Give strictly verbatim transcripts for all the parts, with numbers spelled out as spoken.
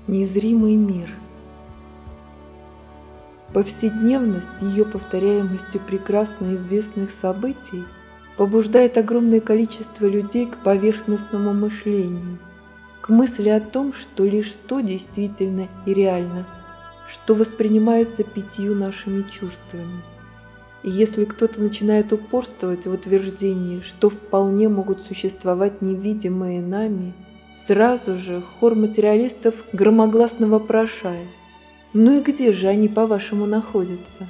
Незримый мир. Повседневность с ее повторяемостью прекрасно известных событий побуждает огромное количество людей к поверхностному мышлению, к мысли о том, что лишь то действительно и реально, что воспринимается пятью нашими чувствами. И если кто-то начинает упорствовать в утверждении, что вполне могут существовать невидимые нами, сразу же хор материалистов громогласно вопрошает: «Ну и где же они, по-вашему, находятся?»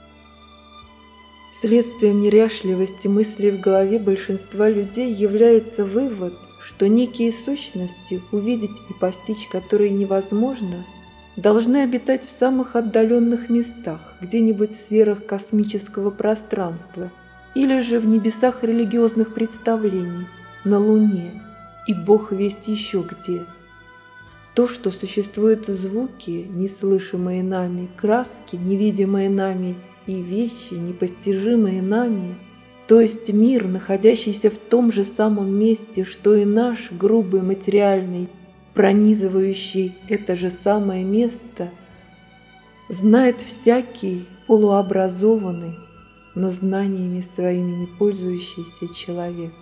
Следствием неряшливости мыслей в голове большинства людей является вывод, что некие сущности, увидеть и постичь которые невозможно, должны обитать в самых отдаленных местах, где-нибудь в сферах космического пространства или же в небесах религиозных представлений, на Луне и Бог весть еще где. То, что существуют звуки, неслышимые нами, краски, невидимые нами, и вещи, непостижимые нами, то есть мир, находящийся в том же самом месте, что и наш грубый материальный, пронизывающий это же самое место, знает всякий полуобразованный, но знаниями своими не пользующийся человек.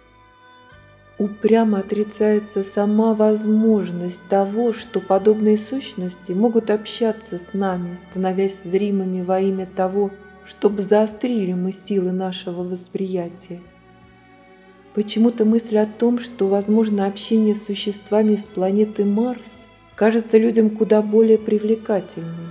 Упрямо отрицается сама возможность того, что подобные сущности могут общаться с нами, становясь зримыми во имя того, чтобы заострили мы силы нашего восприятия. Почему-то мысль о том, что возможно общение с существами с планеты Марс, кажется людям куда более привлекательной.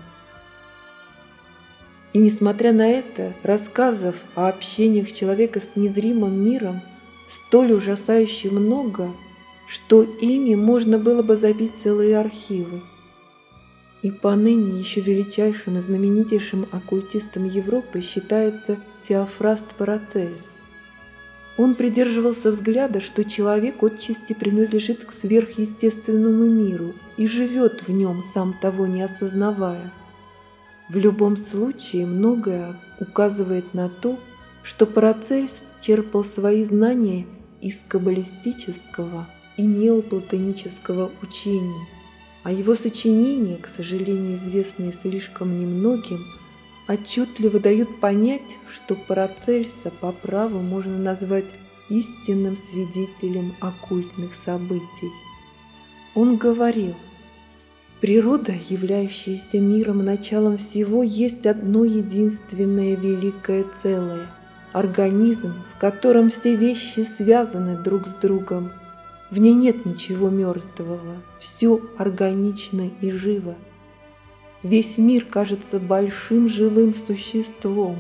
И несмотря на это, рассказов о общениях человека с незримым миром столь ужасающе много, что ими можно было бы забить целые архивы. И поныне еще величайшим и знаменитейшим оккультистом Европы считается Теофраст Парацельс. Он придерживался взгляда, что человек отчасти принадлежит к сверхъестественному миру и живет в нем, сам того не осознавая. В любом случае, многое указывает на то, что Парацельс черпал свои знания из каббалистического и неоплатонического учений, а его сочинения, к сожалению, известные слишком немногим, отчетливо дают понять, что Парацельса по праву можно назвать истинным свидетелем оккультных событий. Он говорил: «Природа, являющаяся миром началом всего, есть одно единственное великое целое, организм, в котором все вещи связаны друг с другом. В ней нет ничего мертвого, все органично и живо. Весь мир кажется большим живым существом.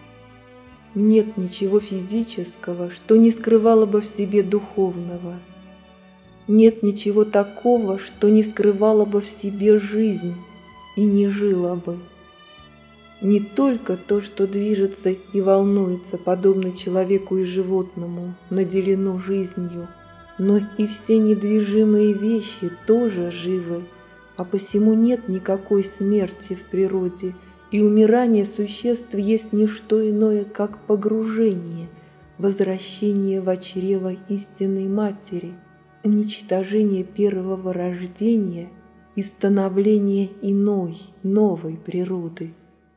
Нет ничего физического, что не скрывало бы в себе духовного. Нет ничего такого, что не скрывало бы в себе жизнь и не жило бы. Не только то, что движется и волнуется, подобно человеку и животному, наделено жизнью, но и все недвижимые вещи тоже живы, а посему нет никакой смерти в природе, и умирание существ есть не что иное, как погружение, возвращение в чрево истинной матери, уничтожение первого рождения и становление иной, новой природы.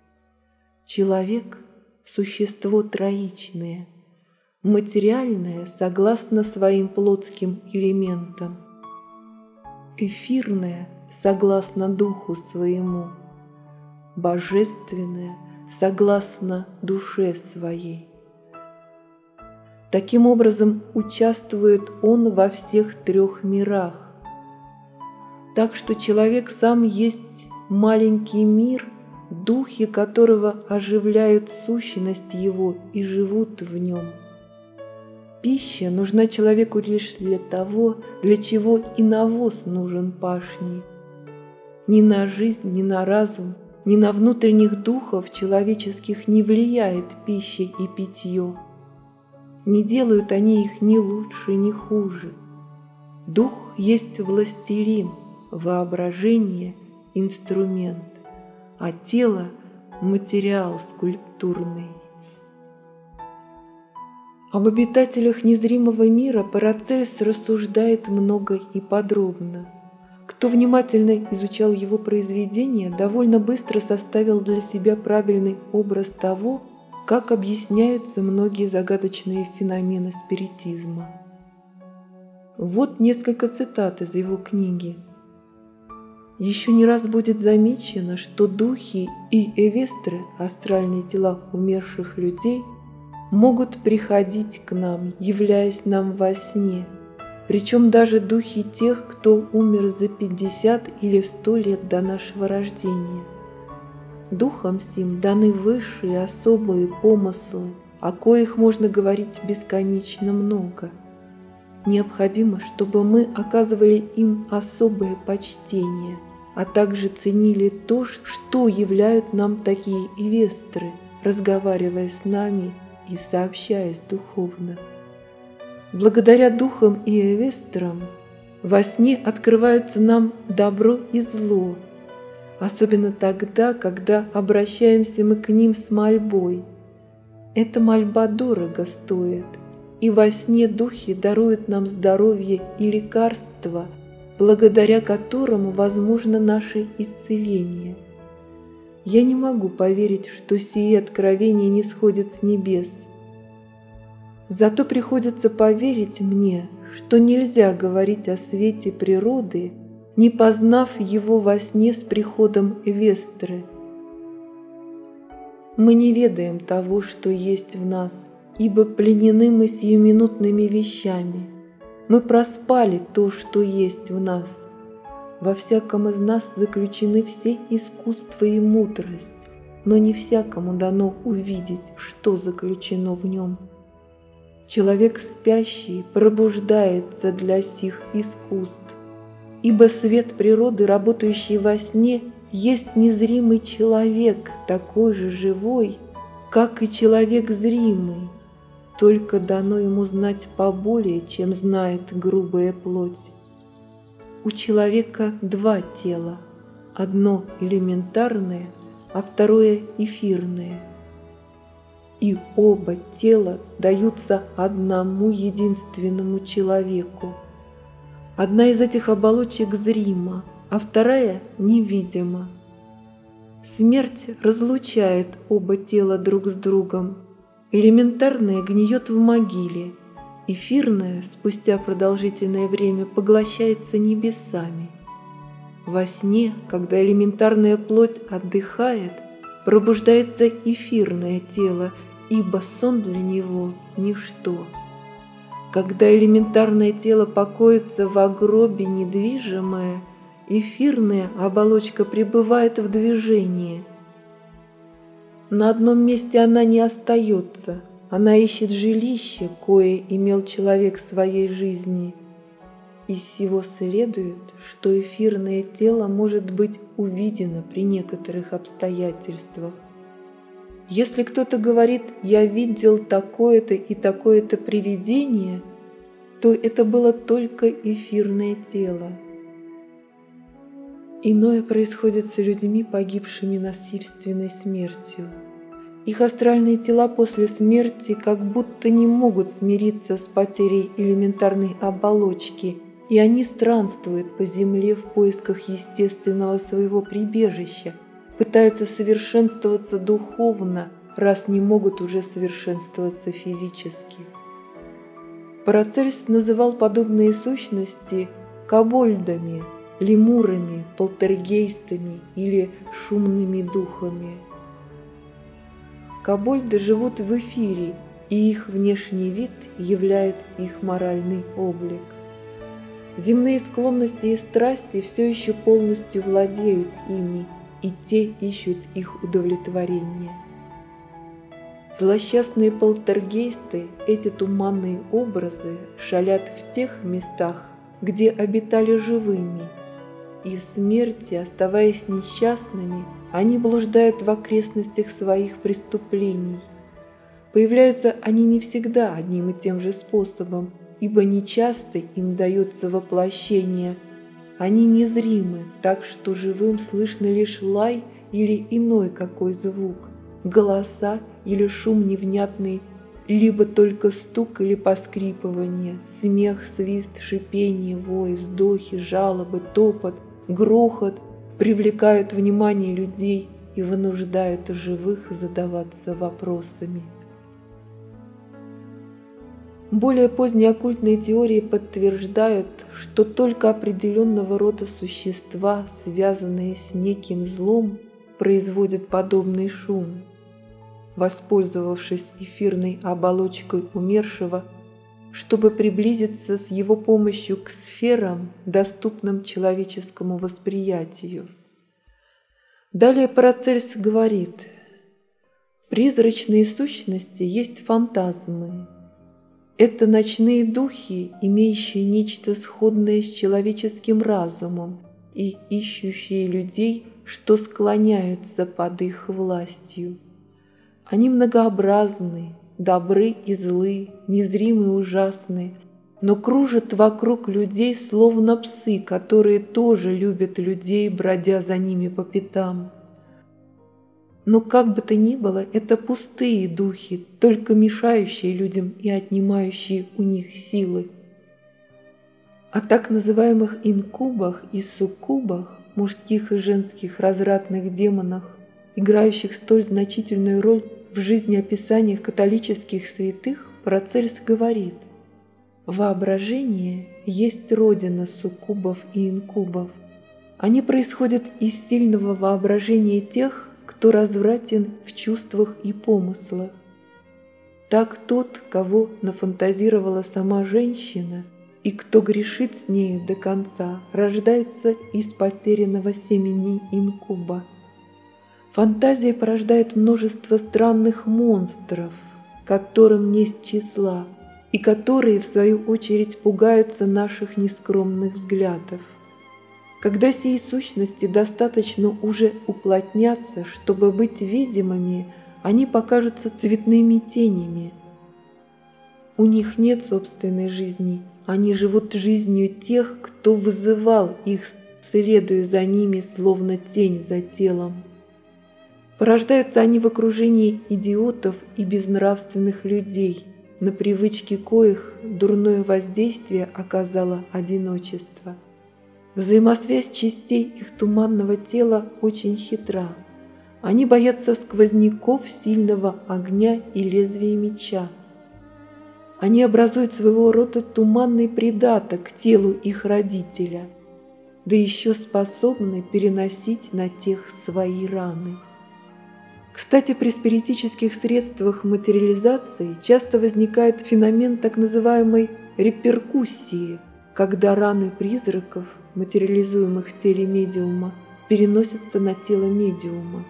Человек – существо троичное, материальное согласно своим плотским элементам, эфирное согласно духу своему, божественное согласно душе своей. Таким образом, участвует он во всех трех мирах. Так что человек сам есть маленький мир, духи которого оживляют сущность его и живут в нем. Пища нужна человеку лишь для того, для чего и навоз нужен пашне. Ни на жизнь, ни на разум, ни на внутренних духов человеческих не влияет пища и питье. Не делают они их ни лучше, ни хуже. Дух есть властелин, воображение – инструмент, а тело – материал скульптурный. Об обитателях незримого мира Парацельс рассуждает много и подробно. К Кто внимательно изучал его произведения, довольно быстро составил для себя правильный образ того, как объясняются многие загадочные феномены спиритизма. Вот несколько цитат из его книги. Еще не раз будет замечено, что духи и эвестры, астральные тела умерших людей, могут приходить к нам, являясь нам во сне, причем даже духи тех, кто умер за пятьдесят или сто лет до нашего рождения. Духам сим даны высшие особые помыслы, о коих можно говорить бесконечно много. Необходимо, чтобы мы оказывали им особое почтение, а также ценили то, что являют нам такие эвестры, разговаривая с нами и сообщаясь духовно. Благодаря духам и эвестрам во сне открываются нам добро и зло, особенно тогда, когда обращаемся мы к ним с мольбой. Эта мольба дорого стоит, и во сне духи даруют нам здоровье и лекарства, благодаря которому возможно наше исцеление. Я не могу поверить, что сие откровение не сходит с небес. Зато приходится поверить мне, что нельзя говорить о свете природы, не познав его во сне с приходом эвестры. Мы не ведаем того, что есть в нас, ибо пленены мы сиюминутными вещами. Мы проспали то, что есть в нас. Во всяком из нас заключены все искусства и мудрость, но не всякому дано увидеть, что заключено в нем. Человек спящий пробуждается для сих искусств, ибо свет природы, работающий во сне, есть незримый человек, такой же живой, как и человек зримый, только дано ему знать поболее, чем знает грубая плоть. У человека два тела, одно элементарное, а второе эфирное. И оба тела даются одному единственному человеку. Одна из этих оболочек зрима, а вторая невидима. Смерть разлучает оба тела друг с другом. Элементарное гниет в могиле, эфирное спустя продолжительное время поглощается небесами. Во сне, когда элементарная плоть отдыхает, пробуждается эфирное тело, ибо сон для него – ничто. Когда элементарное тело покоится в гробе недвижимое, эфирная оболочка пребывает в движении. На одном месте она не остается, она ищет жилище, кое имел человек в своей жизни. Из сего следует, что эфирное тело может быть увидено при некоторых обстоятельствах. Если кто-то говорит «я видел такое-то и такое-то привидение», то это было только эфирное тело. Иное происходит с людьми, погибшими насильственной смертью. Их астральные тела после смерти как будто не могут смириться с потерей элементарной оболочки, и они странствуют по земле в поисках естественного своего прибежища, пытаются совершенствоваться духовно, раз не могут уже совершенствоваться физически. Парацельс называл подобные сущности кобольдами, лемурами, полтергейстами или шумными духами. Кобольды живут в эфире, и их внешний вид являет их моральный облик. Земные склонности и страсти все еще полностью владеют ими, и те ищут их удовлетворения. Злосчастные полтергейсты, эти туманные образы, шалят в тех местах, где обитали живыми, и в смерти, оставаясь несчастными, они блуждают в окрестностях своих преступлений. Появляются они не всегда одним и тем же способом, ибо нечасто им дается воплощение. Они незримы, так что живым слышно лишь лай или иной какой звук, голоса или шум невнятный, либо только стук или поскрипывание, смех, свист, шипение, вой, вздохи, жалобы, топот, грохот привлекают внимание людей и вынуждают живых задаваться вопросами. Более поздние оккультные теории подтверждают, что только определенного рода существа, связанные с неким злом, производят подобный шум. Воспользовавшись эфирной оболочкой умершего, чтобы приблизиться с его помощью к сферам, доступным человеческому восприятию. Далее Парацельс говорит: призрачные сущности есть фантазмы. Это ночные духи, имеющие нечто сходное с человеческим разумом и ищущие людей, что склоняются под их властью. Они многообразны, добры и злы, незримы и ужасны, но кружат вокруг людей, словно псы, которые тоже любят людей, бродя за ними по пятам. Но как бы то ни было, это пустые духи, только мешающие людям и отнимающие у них силы. О так называемых инкубах и суккубах, мужских и женских развратных демонах, играющих столь значительную роль в жизнеописаниях католических святых, Парацельс говорит: воображение есть родина суккубов и инкубов. Они происходят из сильного воображения тех, кто развратен в чувствах и помыслах. Так тот, кого нафантазировала сама женщина, и кто грешит с нею до конца, рождается из потерянного семени инкуба. Фантазия порождает множество странных монстров, которым нет числа, и которые, в свою очередь, пугаются наших нескромных взглядов. Когда сии сущности достаточно уже уплотнятся, чтобы быть видимыми, они покажутся цветными тенями. У них нет собственной жизни, они живут жизнью тех, кто вызывал их, следуя за ними, словно тень за телом. Порождаются они в окружении идиотов и безнравственных людей, на привычке коих дурное воздействие оказало одиночество. Взаимосвязь частей их туманного тела очень хитра. Они боятся сквозняков, сильного огня и лезвия меча. Они образуют своего рода туманный придаток к телу их родителя, да еще способны переносить на тех свои раны. Кстати, при спиритических средствах материализации часто возникает феномен так называемой реперкуссии, когда раны призраков, материализуемых в теле медиума, переносятся на тело медиума.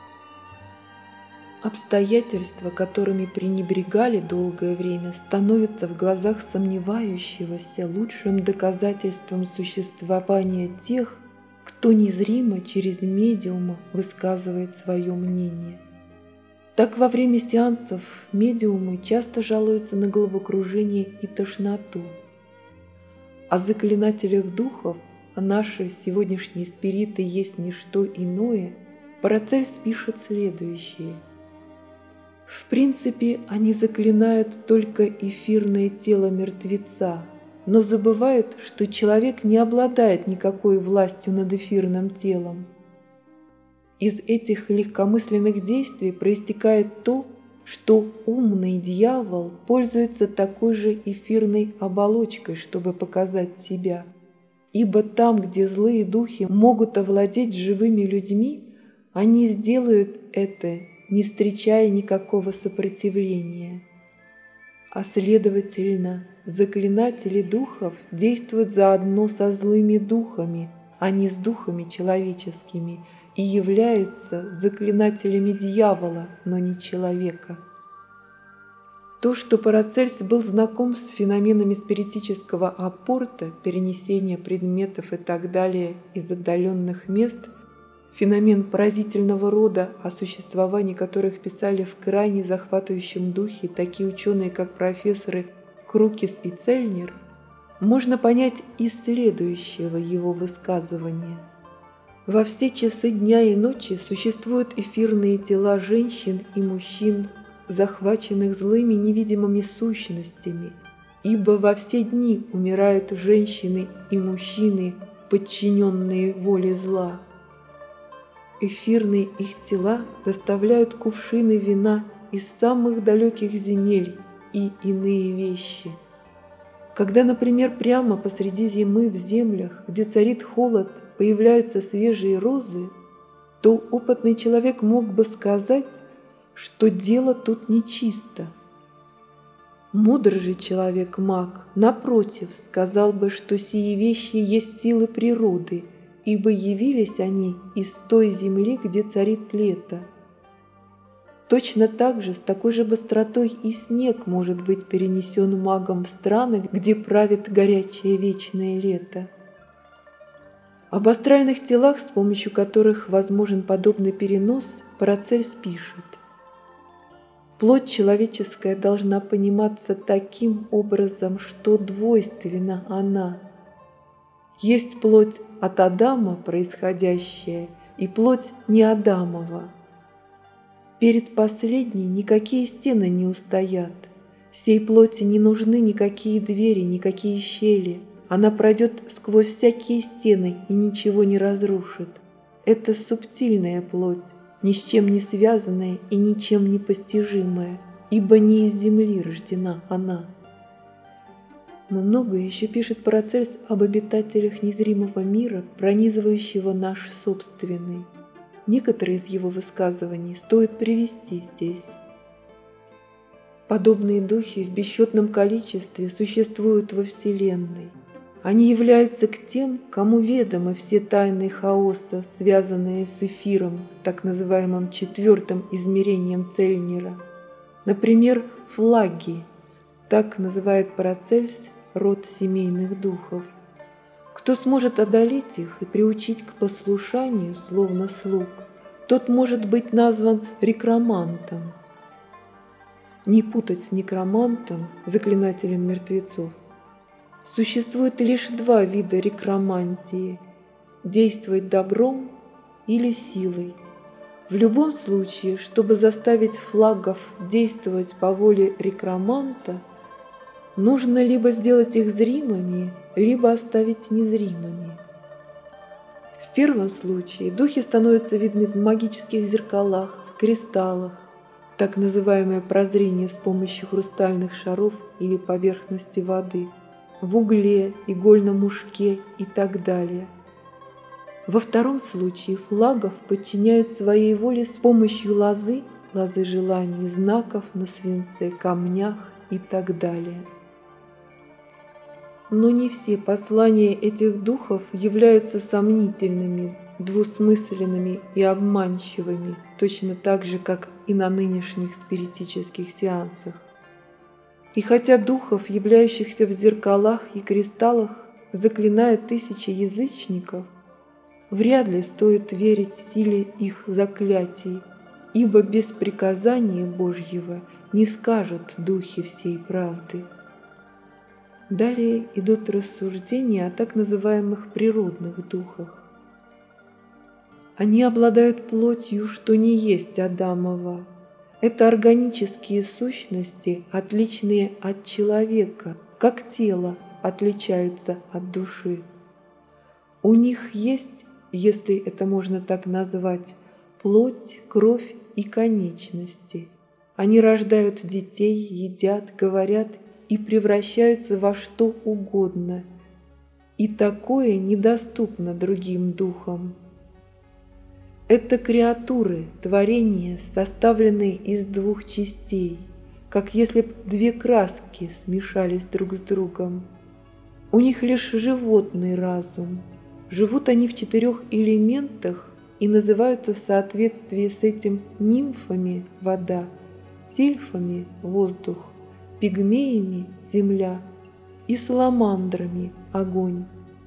Обстоятельства, которыми пренебрегали долгое время, становятся в глазах сомневающегося лучшим доказательством существования тех, кто незримо через медиума высказывает свое мнение. Так во время сеансов медиумы часто жалуются на головокружение и тошноту. О заклинателях духов, а наши сегодняшние спириты есть не что иное, Парацельс пишет следующее. В принципе, они заклинают только эфирное тело мертвеца, но забывают, что человек не обладает никакой властью над эфирным телом. Из этих легкомысленных действий проистекает то, что умный дьявол пользуется такой же эфирной оболочкой, чтобы показать себя. Ибо там, где злые духи могут овладеть живыми людьми, они сделают это, не встречая никакого сопротивления. А следовательно, заклинатели духов действуют заодно со злыми духами, а не с духами человеческими, и являются заклинателями дьявола, но не человека. То, что Парацельс был знаком с феноменами спиритического аппорта, перенесения предметов и так далее из отдаленных мест, феномен поразительного рода, о существовании которых писали в крайне захватывающем духе такие ученые, как профессоры Крукис и Цельнер, можно понять из следующего его высказывания. Во все часы дня и ночи существуют эфирные тела женщин и мужчин, захваченных злыми невидимыми сущностями, ибо во все дни умирают женщины и мужчины, подчиненные воле зла. Эфирные их тела доставляют кувшины вина из самых далеких земель и иные вещи. Когда, например, прямо посреди зимы в землях, где царит холод, появляются свежие розы, то опытный человек мог бы сказать, что дело тут нечисто. Мудрый же человек-маг, напротив, сказал бы, что сии вещи есть силы природы, ибо явились они из той земли, где царит лето. Точно так же, с такой же быстротой и снег может быть перенесен магом в страны, где правит горячее вечное лето. Об астральных телах, с помощью которых возможен подобный перенос, Парацельс пишет: «Плоть человеческая должна пониматься таким образом, что двойственна она. Есть плоть от Адама происходящая и плоть не Адамова. Перед последней никакие стены не устоят. Сей плоти не нужны никакие двери, никакие щели. Она пройдет сквозь всякие стены и ничего не разрушит. Это субтильная плоть, ни с чем не связанная и ничем не постижимая, ибо не из земли рождена она». Много еще пишет Парацельс об обитателях незримого мира, пронизывающего наш собственный. Некоторые из его высказываний стоит привести здесь. Подобные духи в бесчетном количестве существуют во Вселенной. Они являются к тем, кому ведомы все тайны хаоса, связанные с эфиром, так называемым четвертым измерением Цельнера. Например, флаги, так называет Парацельс род семейных духов. Кто сможет одолеть их и приучить к послушанию, словно слуг, тот может быть назван рекромантом. Не путать с некромантом, заклинателем мертвецов. Существует лишь два вида рекромантии – действовать добром или силой. В любом случае, чтобы заставить флагов действовать по воле рекроманта, нужно либо сделать их зримыми, либо оставить незримыми. В первом случае духи становятся видны в магических зеркалах, в кристаллах, так называемое прозрение с помощью хрустальных шаров или поверхности воды, в угле, игольном ушке и так далее. Во втором случае флагов подчиняют своей воле с помощью лозы, лозы желаний, знаков на свинце, камнях и так далее. Но не все послания этих духов являются сомнительными, двусмысленными и обманчивыми, точно так же, как и на нынешних спиритических сеансах. И хотя духов, являющихся в зеркалах и кристаллах, заклинают тысячи язычников, вряд ли стоит верить силе их заклятий, ибо без приказания Божьего не скажут духи всей правды. Далее идут рассуждения о так называемых природных духах. Они обладают плотью, что не есть Адамова. Это органические сущности, отличные от человека, как тело отличаются от души. У них есть, если это можно так назвать, плоть, кровь и конечности. Они рождают детей, едят, говорят и превращаются во что угодно. И такое недоступно другим духам. Это креатуры, творения, составленные из двух частей, как если б две краски смешались друг с другом. У них лишь животный разум. Живут они в четырех элементах и называются в соответствии с этим нимфами – вода, сильфами – воздух, пигмеями – земля и саламандрами – огонь.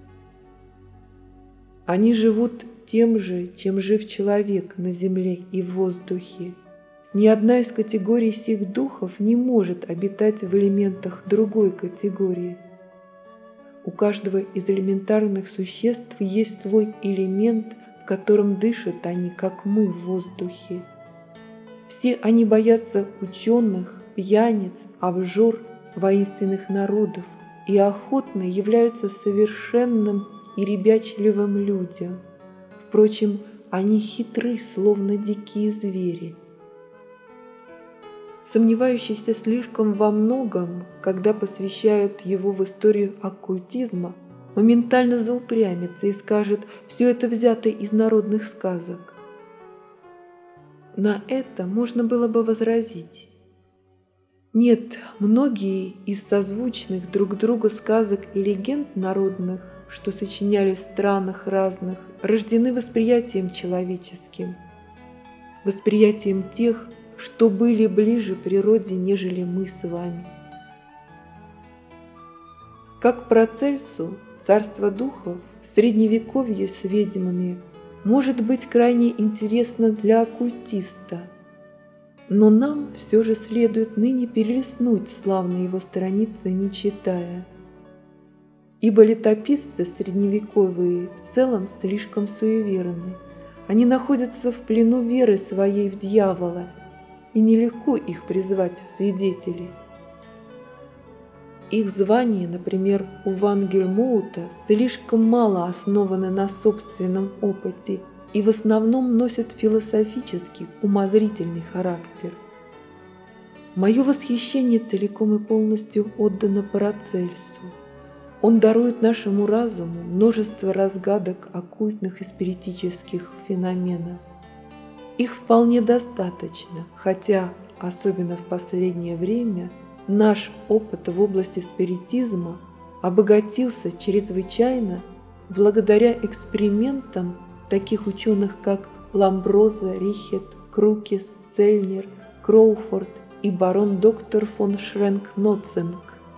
Они живут тем же, чем жив человек на земле и в воздухе. Ни одна из категорий сих духов не может обитать в элементах другой категории. У каждого из элементарных существ есть свой элемент, в котором дышат они, как мы в воздухе. Все они боятся ученых, пьяниц, обжор, воинственных народов и охотно являются совершенным и ребячливым людям. Впрочем, они хитры, словно дикие звери. Сомневающийся слишком во многом, когда посвящают его в историю оккультизма, моментально заупрямится и скажет: «Все это взято из народных сказок». На это можно было бы возразить: нет, многие из созвучных друг другу сказок и легенд народных, что сочинялись в странах разных, рождены восприятием человеческим, восприятием тех, что были ближе природе, нежели мы с вами. Как Парацельсу, царство духов, средневековье с ведьмами может быть крайне интересно для оккультиста, но нам все же следует ныне перелистнуть славные его страницы, не читая, ибо летописцы средневековые в целом слишком суеверны. Они находятся в плену веры своей в дьявола, и нелегко их призвать в свидетели. Их звания, например, у Ван Гельмоута, слишком мало основаны на собственном опыте и в основном носят философический, умозрительный характер. Мое восхищение целиком и полностью отдано Парацельсу. Он дарует нашему разуму множество разгадок оккультных и спиритических феноменов. Их вполне достаточно, хотя, особенно в последнее время, наш опыт в области спиритизма обогатился чрезвычайно благодаря экспериментам таких ученых, как Ламброза, Рихет, Крукес, Цельнер, Кроуфорд и барон-доктор фон Шренк-Ноцинг.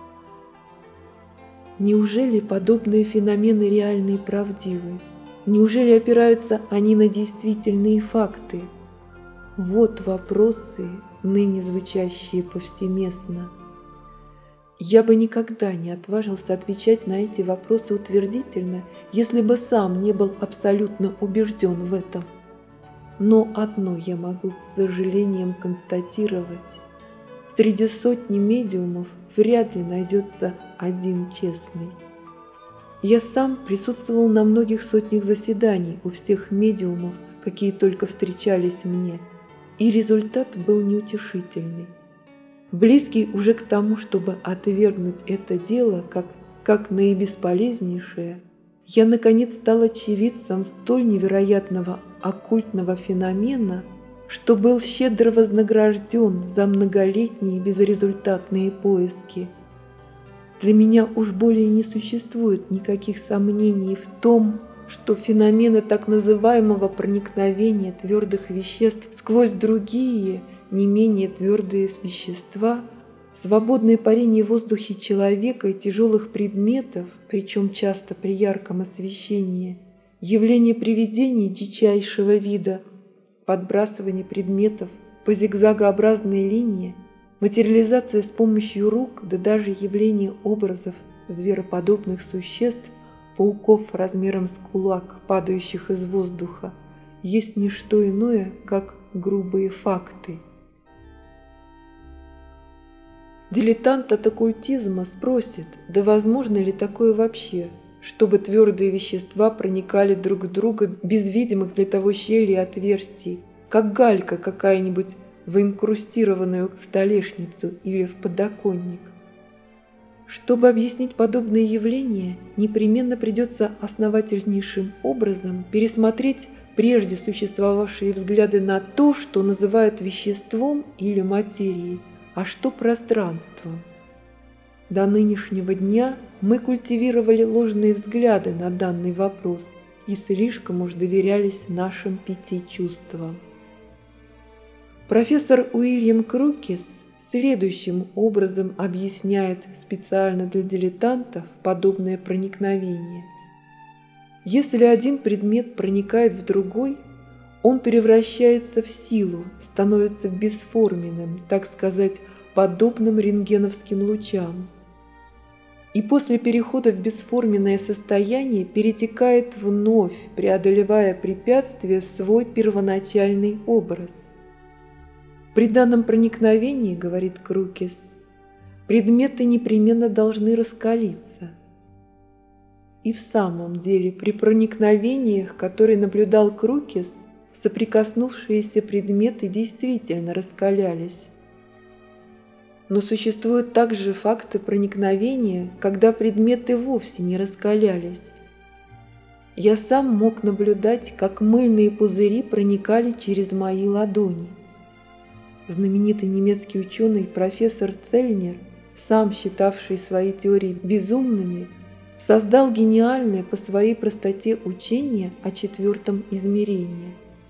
Неужели подобные феномены реальны и правдивы? Неужели опираются они на действительные факты? Вот вопросы, ныне звучащие повсеместно. Я бы никогда не отважился отвечать на эти вопросы утвердительно, если бы сам не был абсолютно убежден в этом. Но одно я могу с сожалением констатировать. Среди сотни медиумов вряд ли найдется один честный. Я сам присутствовал на многих сотнях заседаний у всех медиумов, какие только встречались мне, и результат был неутешительный. Близкий уже к тому, чтобы отвергнуть это дело как, как наибесполезнейшее, я наконец стал очевидцем столь невероятного оккультного феномена, что был щедро вознагражден за многолетние безрезультатные поиски. Для меня уж более не существует никаких сомнений в том, что феномены так называемого проникновения твердых веществ сквозь другие, не менее твердые вещества, свободное парение в воздухе человека и тяжелых предметов, причем часто при ярком освещении, явление привидений дичайшего вида, подбрасывание предметов по зигзагообразной линии, материализация с помощью рук, да даже явление образов звероподобных существ, пауков размером с кулак, падающих из воздуха, есть не что иное, как грубые факты. Дилетант от оккультизма спросит, да возможно ли такое вообще, чтобы твердые вещества проникали друг в друга без видимых для того щелей и отверстий, как галька какая-нибудь в инкрустированную столешницу или в подоконник. Чтобы объяснить подобные явления, непременно придется основательнейшим образом пересмотреть прежде существовавшие взгляды на то, что называют веществом или материей, а что пространством. До нынешнего дня мы культивировали ложные взгляды на данный вопрос и слишком уж доверялись нашим пяти чувствам. Профессор Уильям Крукес следующим образом объясняет специально для дилетантов подобное проникновение. Если один предмет проникает в другой, он превращается в силу, становится бесформенным, так сказать, подобным рентгеновским лучам. И после перехода в бесформенное состояние перетекает вновь, преодолевая препятствия, свой первоначальный образ. При данном проникновении, говорит Крукес, предметы непременно должны раскалиться. И в самом деле при проникновениях, которые наблюдал Крукес, соприкоснувшиеся предметы действительно раскалялись. Но существуют также факты проникновения, когда предметы вовсе не раскалялись. Я сам мог наблюдать, как мыльные пузыри проникали через мои ладони. Знаменитый немецкий ученый профессор Цельнер, сам считавший свои теории безумными, создал гениальное по своей простоте учение о четвертом измерении.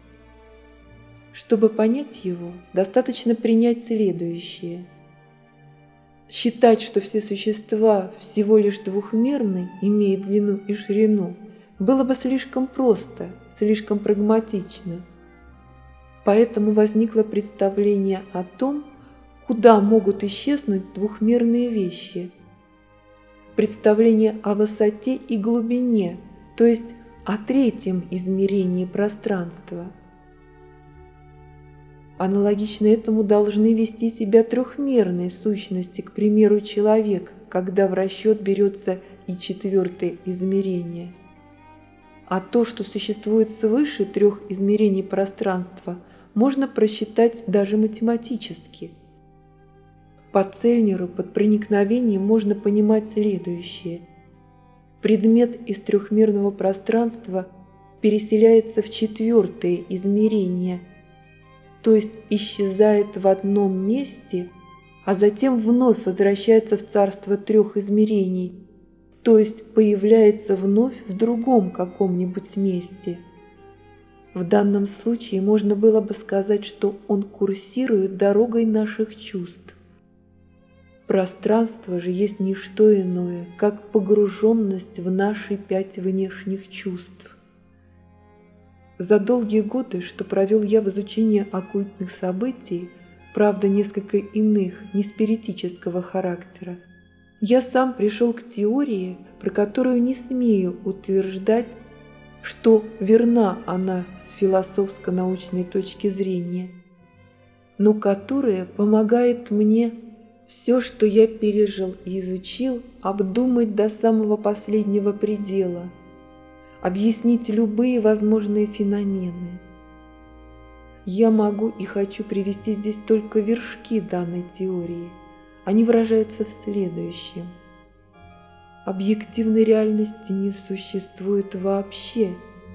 Чтобы понять его, достаточно принять следующее. Считать, что все существа всего лишь двухмерны, имея длину и ширину, было бы слишком просто, слишком прагматично. Поэтому возникло представление о том, куда могут исчезнуть двухмерные вещи. Представление о высоте и глубине, то есть о третьем измерении пространства. Аналогично этому должны вести себя трехмерные сущности, к примеру, человек, когда в расчет берется и четвертое измерение. А то, что существует свыше трех измерений пространства, можно просчитать даже математически. По Цельнеру под проникновением можно понимать следующее. Предмет из трехмерного пространства переселяется в четвертое измерение, то есть исчезает в одном месте, а затем вновь возвращается в царство трех измерений, то есть появляется вновь в другом каком-нибудь месте. В данном случае можно было бы сказать, что он курсирует дорогой наших чувств. Пространство же есть не что иное, как погруженность в наши пять внешних чувств. За долгие годы, что провел я в изучении оккультных событий, правда несколько иных, не спиритического характера, я сам пришел к теории, про которую не смею утверждать, что верна она с философско-научной точки зрения, но которая помогает мне все, что я пережил и изучил, обдумать до самого последнего предела, объяснить любые возможные феномены. Я могу и хочу привести здесь только вершки данной теории. Они выражаются в следующем. Объективной реальности не существует вообще.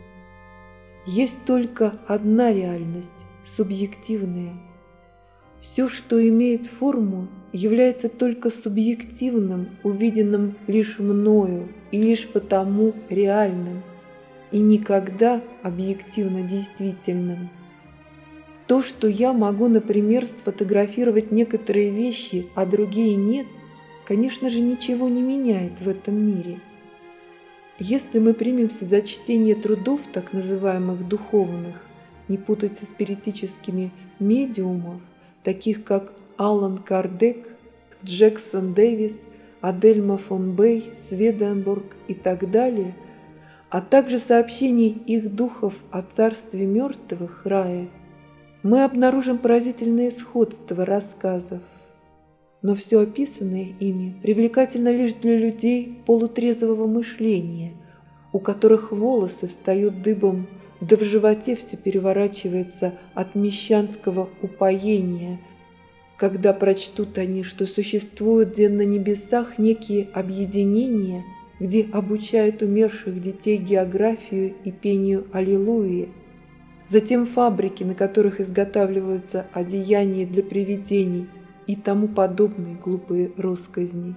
Есть только одна реальность, субъективная. Все, что имеет форму, является только субъективным, увиденным лишь мною и лишь потому реальным, и никогда объективно действительным. То, что я могу, например, сфотографировать некоторые вещи, а другие нет, конечно же, ничего не меняет в этом мире. Если мы примемся за чтение трудов, так называемых духовных, не путать со спиритическими медиумов, таких как Аллан Кардек, Джексон Дэвис, Адельма фон Бей, Сведенборг и так далее, а также сообщений их духов о царстве мертвых, рае, мы обнаружим поразительное сходство рассказов. Но все описанное ими привлекательно лишь для людей полутрезвого мышления, у которых волосы встают дыбом, да в животе все переворачивается от мещанского упоения, когда прочтут они, что существуют где на небесах некие объединения, где обучают умерших детей географию и пению аллилуйи, затем фабрики, на которых изготавливаются одеяния для привидений и тому подобные глупые россказни.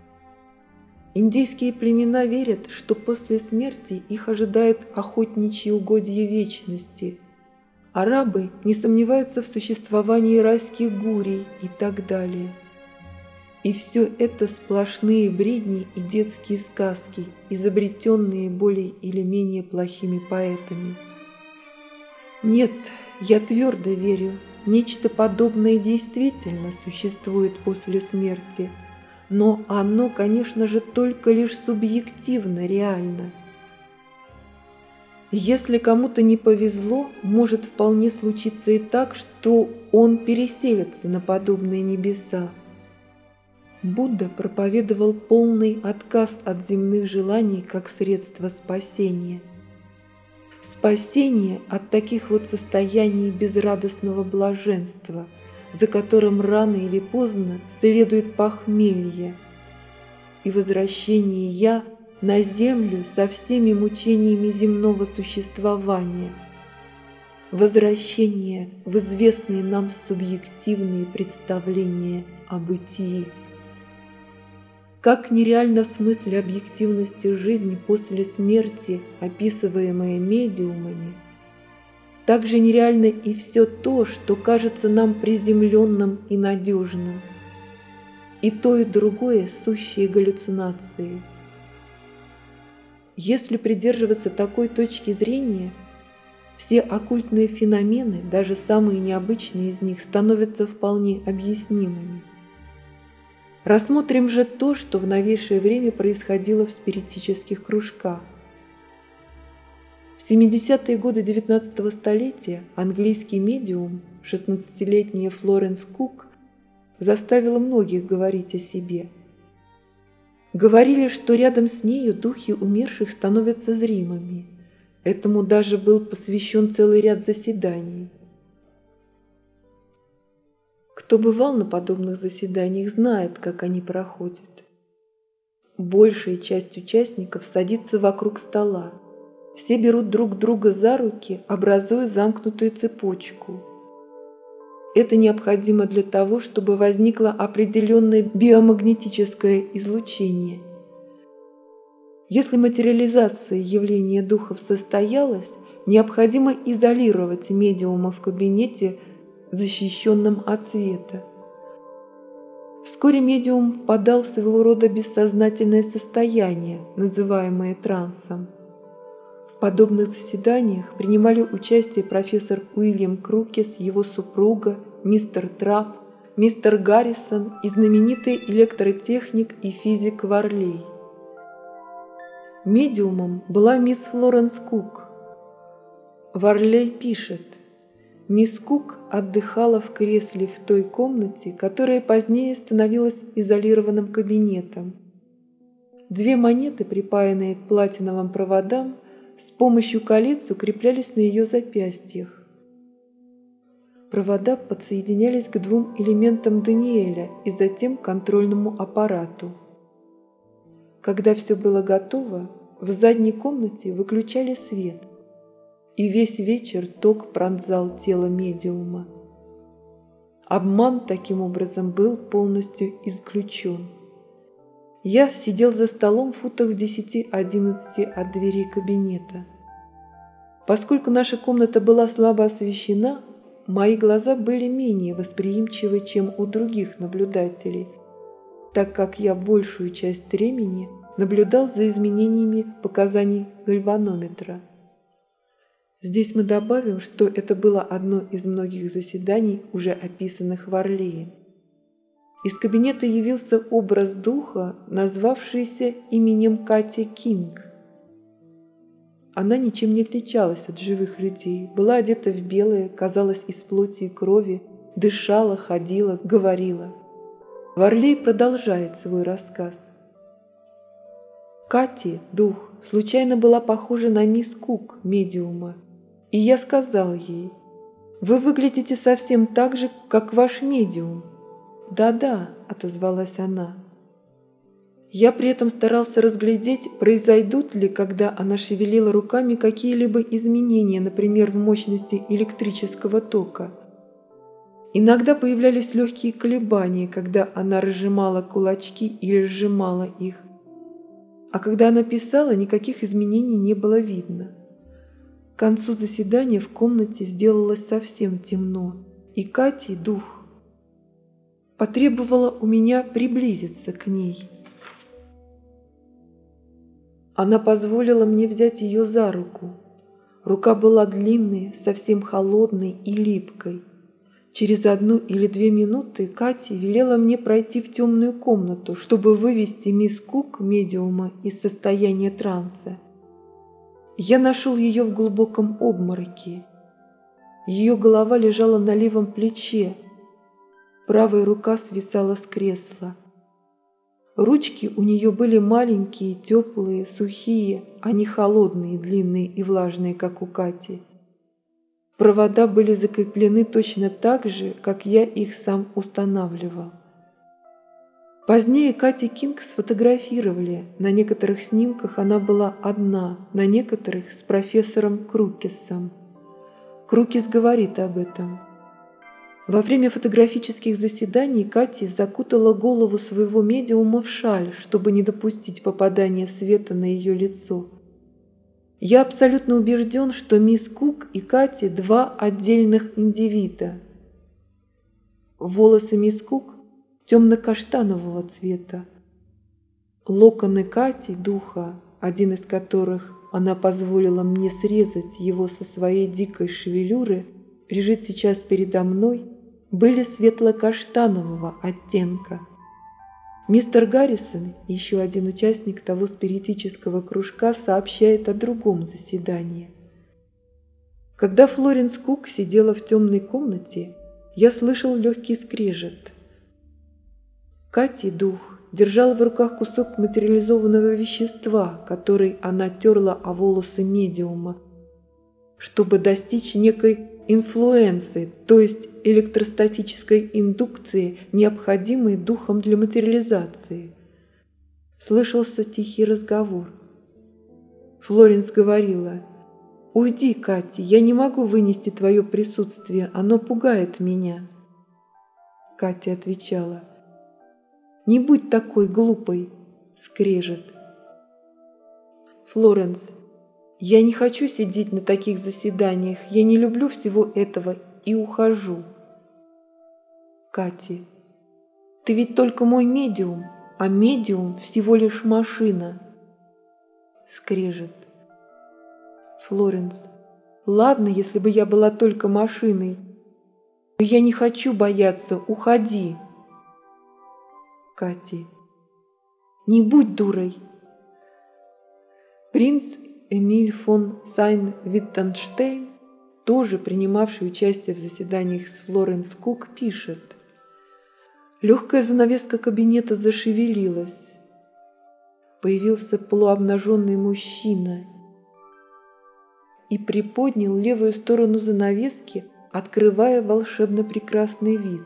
Индийские племена верят, что после смерти их ожидает охотничьи угодья вечности. Арабы не сомневаются в существовании райских гурий и так далее. И все это сплошные бредни и детские сказки, изобретенные более или менее плохими поэтами. Нет, я твердо верю, нечто подобное действительно существует после смерти, но оно, конечно же, только лишь субъективно реально. Если кому-то не повезло, может вполне случиться и так, что он переселится на подобные небеса. Будда проповедовал полный отказ от земных желаний как средство спасения. Спасение от таких вот состояний безрадостного блаженства, за которым рано или поздно следует похмелье, и возвращение «я» на землю со всеми мучениями земного существования, возвращение в известные нам субъективные представления о бытии. Как нереально в смысле объективности жизни после смерти, описываемая медиумами, так же нереально и все то, что кажется нам приземленным и надежным. И то, и другое – сущие галлюцинации. Если придерживаться такой точки зрения, все оккультные феномены, даже самые необычные из них, становятся вполне объяснимыми. Рассмотрим же то, что в новейшее время происходило в спиритических кружках. В семидесятые годы девятнадцатого столетия английский медиум, шестнадцатилетняя Флоренс Кук, заставила многих говорить о себе. Говорили, что рядом с нею духи умерших становятся зримыми. Этому даже был посвящен целый ряд заседаний. Кто бывал на подобных заседаниях, знает, как они проходят. Большая часть участников садится вокруг стола. Все берут друг друга за руки, образуя замкнутую цепочку. Это необходимо для того, чтобы возникло определенное биомагнетическое излучение. Если материализация явления духов состоялась, необходимо изолировать медиума в кабинете, защищенном от света. Вскоре медиум впадал в своего рода бессознательное состояние, называемое трансом. В подобных заседаниях принимали участие профессор Уильям Крукес, его супруга, мистер Трапп, мистер Гаррисон и знаменитый электротехник и физик Варлей. Медиумом была мисс Флоренс Кук. Варлей пишет: «Мисс Кук отдыхала в кресле в той комнате, которая позднее становилась изолированным кабинетом. Две монеты, припаянные к платиновым проводам, с помощью колец укреплялись на ее запястьях. Провода подсоединялись к двум элементам Даниэля и затем к контрольному аппарату. Когда все было готово, в задней комнате выключали свет, и весь вечер ток пронзал тело медиума. Обман таким образом был полностью исключен. Я сидел за столом в футах в десяти-одиннадцати от двери кабинета. Поскольку наша комната была слабо освещена, мои глаза были менее восприимчивы, чем у других наблюдателей, так как я большую часть времени наблюдал за изменениями показаний гальванометра. Здесь мы добавим, что это было одно из многих заседаний, уже описанных Варлеем. Из кабинета явился образ духа, назвавшийся именем Кати Кинг. Она ничем не отличалась от живых людей, была одета в белое, казалось, из плоти и крови, дышала, ходила, говорила. Варлей продолжает свой рассказ. Кати, дух, случайно была похожа на мисс Кук, медиума, и я сказал ей: «Вы выглядите совсем так же, как ваш медиум». «Да-да», — отозвалась она. Я при этом старался разглядеть, произойдут ли, когда она шевелила руками, какие-либо изменения, например, в мощности электрического тока. Иногда появлялись легкие колебания, когда она разжимала кулачки или сжимала их. А когда она писала, никаких изменений не было видно. К концу заседания в комнате сделалось совсем темно, и Кати, дух, потребовала у меня приблизиться к ней. Она позволила мне взять ее за руку. Рука была длинной, совсем холодной и липкой. Через одну или две минуты Кати велела мне пройти в темную комнату, чтобы вывести мисс Кук, медиума, из состояния транса. Я нашел ее в глубоком обмороке. Ее голова лежала на левом плече, правая рука свисала с кресла. Ручки у нее были маленькие, теплые, сухие, а не холодные, длинные и влажные, как у Кати. Провода были закреплены точно так же, как я их сам устанавливал. Позднее Кати Кинг сфотографировали. На некоторых снимках она была одна, на некоторых с профессором Крукисом. Крукис говорит об этом. Во время фотографических заседаний Кати закутала голову своего медиума в шаль, чтобы не допустить попадания света на ее лицо. Я абсолютно убежден, что мисс Кук и Кати – два отдельных индивида. Волосы мисс Кук темно-каштанового цвета. Локоны Кати, духа, один из которых она позволила мне срезать его со своей дикой шевелюры, лежит сейчас передо мной, были светло-каштанового оттенка. Мистер Гаррисон, еще один участник того спиритического кружка, сообщает о другом заседании. Когда Флоренс Кук сидела в темной комнате, я слышал легкий скрежет. Кати, дух, держала в руках кусок материализованного вещества, который она терла о волосы медиума, чтобы достичь некой инфлуенции, то есть электростатической индукции, необходимой духом для материализации. Слышался тихий разговор. Флоренс говорила: «Уйди, Кати, я не могу вынести твое присутствие, оно пугает меня». Катя отвечала: «Не будь такой глупой», скрежет. Флоренс: «Я не хочу сидеть на таких заседаниях, я не люблю всего этого и ухожу». Кати: «Ты ведь только мой медиум, а медиум всего лишь машина». Скрежет. Флоренс: «Ладно, если бы я была только машиной, но я не хочу бояться, уходи». Кати: «Не будь дурой». Принц Эмиль фон Сайн-Виттенштейн, тоже принимавший участие в заседаниях с Флоренс Кук, пишет: «Легкая занавеска кабинета зашевелилась. Появился полуобнаженный мужчина и приподнял левую сторону занавески, открывая волшебно прекрасный вид.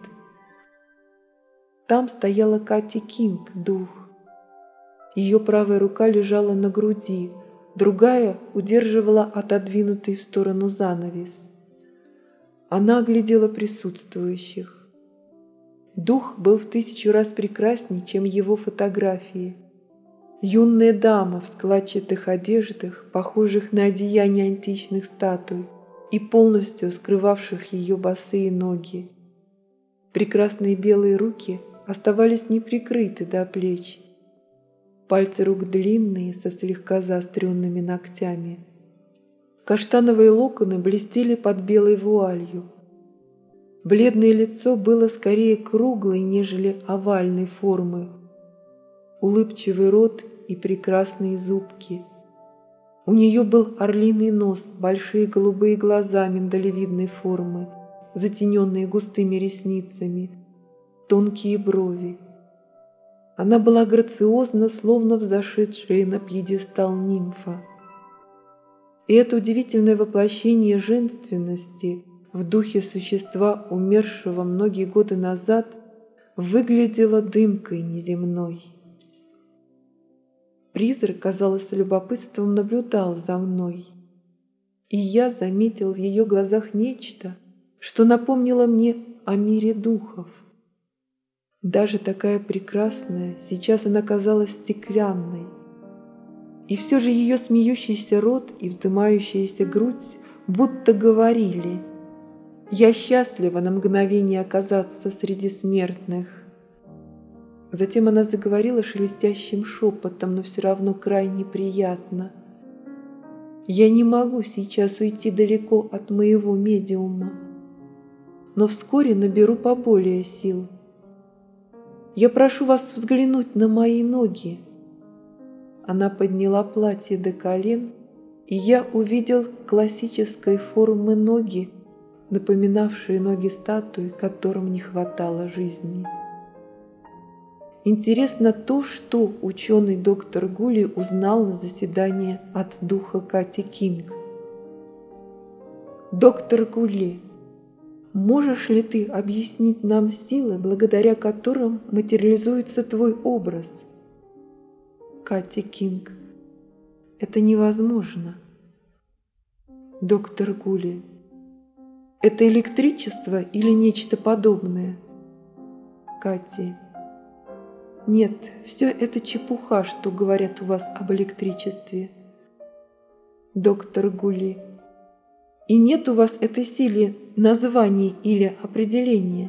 Там стояла Кати Кинг, дух. Ее правая рука лежала на груди, другая удерживала отодвинутый в сторону занавес. Она оглядела присутствующих. Дух был в тысячу раз прекраснее, чем его фотографии. Юная дама в складчатых одеждах, похожих на одеяния античных статуй и полностью скрывавших ее босые ноги. Прекрасные белые руки оставались неприкрыты до плеч. Пальцы рук длинные, со слегка заостренными ногтями. Каштановые локоны блестели под белой вуалью. Бледное лицо было скорее круглой, нежели овальной формы. Улыбчивый рот и прекрасные зубки. У нее был орлиный нос, большие голубые глаза миндалевидной формы, затененные густыми ресницами, тонкие брови. Она была грациозна, словно взошедшая на пьедестал нимфа. И это удивительное воплощение женственности в духе существа, умершего многие годы назад, выглядело дымкой неземной. Призрак, казалось, с любопытством наблюдал за мной, и я заметил в ее глазах нечто, что напомнило мне о мире духов. Даже такая прекрасная, сейчас она казалась стеклянной. И все же ее смеющийся рот и вздымающаяся грудь будто говорили: «Я счастлива на мгновение оказаться среди смертных». Затем она заговорила шелестящим шепотом, но все равно крайне приятно: «Я не могу сейчас уйти далеко от моего медиума, но вскоре наберу поболее сил. Я прошу вас взглянуть на мои ноги». Она подняла платье до колен, и я увидел классической формы ноги, напоминавшие ноги статуи, которым не хватало жизни. Интересно то, что ученый доктор Гули узнал на заседании от духа Кати Кинг. Доктор Гули, можешь ли ты объяснить нам силы, благодаря которым материализуется твой образ? Кати Кинг. Это невозможно. Доктор Гули. Это электричество или нечто подобное? Кати. Нет, все это чепуха, что говорят у вас об электричестве. Доктор Гули. И нет у вас этой силы названий или определения?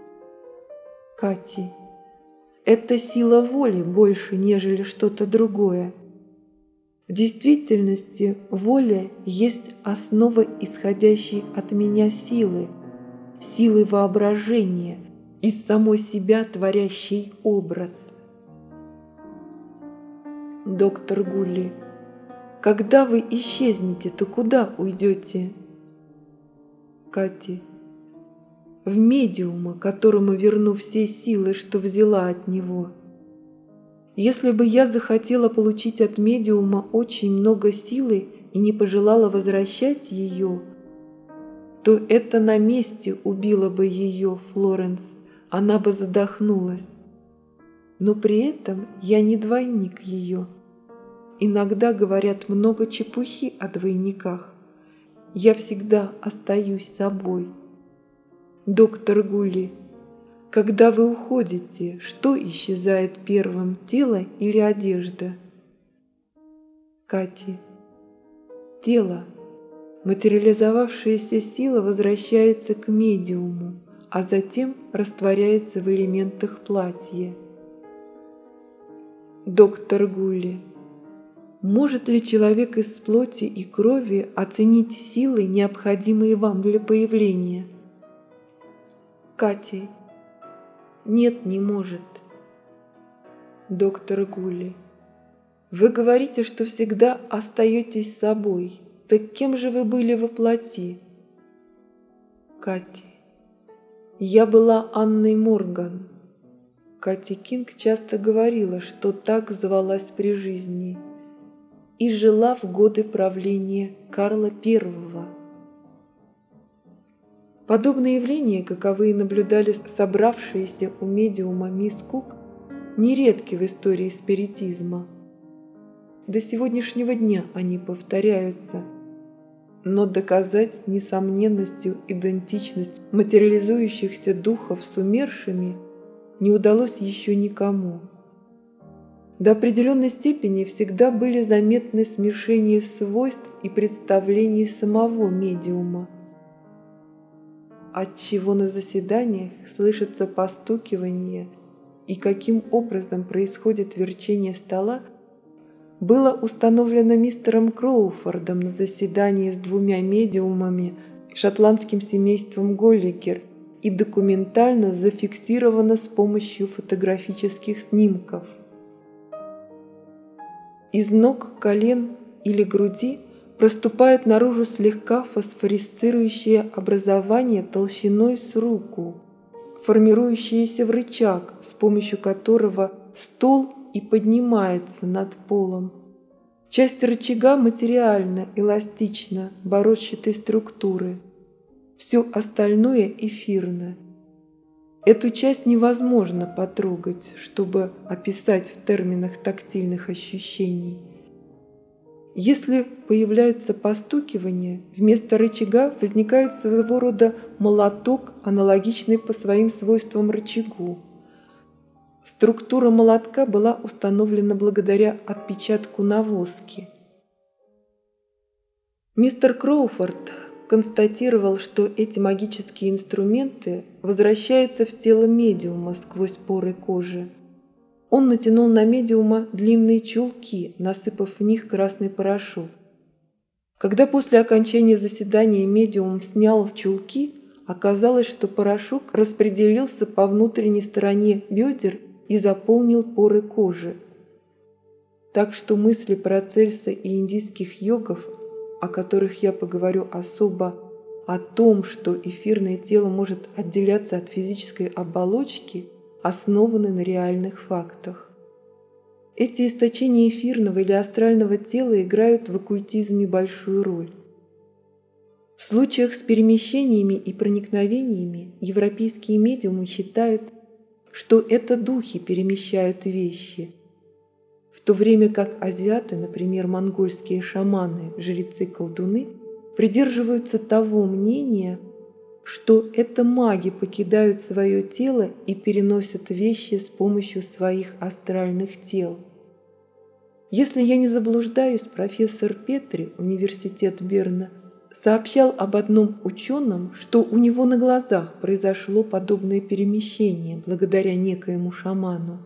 Кати. Это сила воли больше, нежели что-то другое. В действительности воля есть основа исходящей от меня силы, силы воображения, из самой себя творящий образ. Доктор Гули. Когда вы исчезнете, то куда уйдете? Кати. В медиума, которому верну все силы, что взяла от него. Если бы я захотела получить от медиума очень много силы и не пожелала возвращать ее, то это на месте убило бы ее, Флоренс, она бы задохнулась. Но при этом я не двойник ее. Иногда говорят много чепухи о двойниках. Я всегда остаюсь собой. Доктор Гули, когда вы уходите, что исчезает первым, тело или одежда? Кати. Тело. Материализовавшаяся сила возвращается к медиуму, а затем растворяется в элементах платья. Доктор Гули. Может ли человек из плоти и крови оценить силы, необходимые вам для появления? Кати. Нет, не может. Доктор Гули. Вы говорите, что всегда остаетесь собой. Так кем же вы были во плоти? Кати. Я была Анной Морган. Кати Кинг часто говорила, что так звалась при жизни, и жила в годы правления Карла Первого. Подобные явления, каковые наблюдали собравшиеся у медиума мисс Кук, нередки в истории спиритизма. До сегодняшнего дня они повторяются, но доказать с несомненностью идентичность материализующихся духов с умершими не удалось еще никому. До определенной степени всегда были заметны смешения свойств и представлений самого медиума, отчего на заседаниях слышится постукивание и каким образом происходит верчение стола, было установлено мистером Кроуфордом на заседании с двумя медиумами, шотландским семейством Голликер, и документально зафиксировано с помощью фотографических снимков. Из ног, колен или груди проступает наружу слегка фосфорисцирующее образование толщиной с руку, формирующееся в рычаг, с помощью которого стол и поднимается над полом. Часть рычага материальна, эластична, борозчатой структуры. Все остальное эфирно. Эту часть невозможно потрогать, чтобы описать в терминах тактильных ощущений. Если появляется постукивание, вместо рычага возникает своего рода молоток, аналогичный по своим свойствам рычагу. Структура молотка была установлена благодаря отпечатку на воске. Мистер Кроуфорд констатировал, что эти магические инструменты возвращаются в тело медиума сквозь поры кожи. Он натянул на медиума длинные чулки, насыпав в них красный порошок. Когда после окончания заседания медиум снял чулки, оказалось, что порошок распределился по внутренней стороне бедер и заполнил поры кожи. Так что мысли Парацельса и индийских йогов, о которых я поговорю особо, о том, что эфирное тело может отделяться от физической оболочки, основаны на реальных фактах. Эти источения эфирного или астрального тела играют в оккультизме большую роль. В случаях с перемещениями и проникновениями европейские медиумы считают, что это духи перемещают вещи, в то время как азиаты, например, монгольские шаманы, жрецы-колдуны, придерживаются того мнения, что это маги покидают свое тело и переносят вещи с помощью своих астральных тел. Если я не заблуждаюсь, профессор Петри, университет Берна, сообщал об одном ученом, что у него на глазах произошло подобное перемещение благодаря некоему шаману.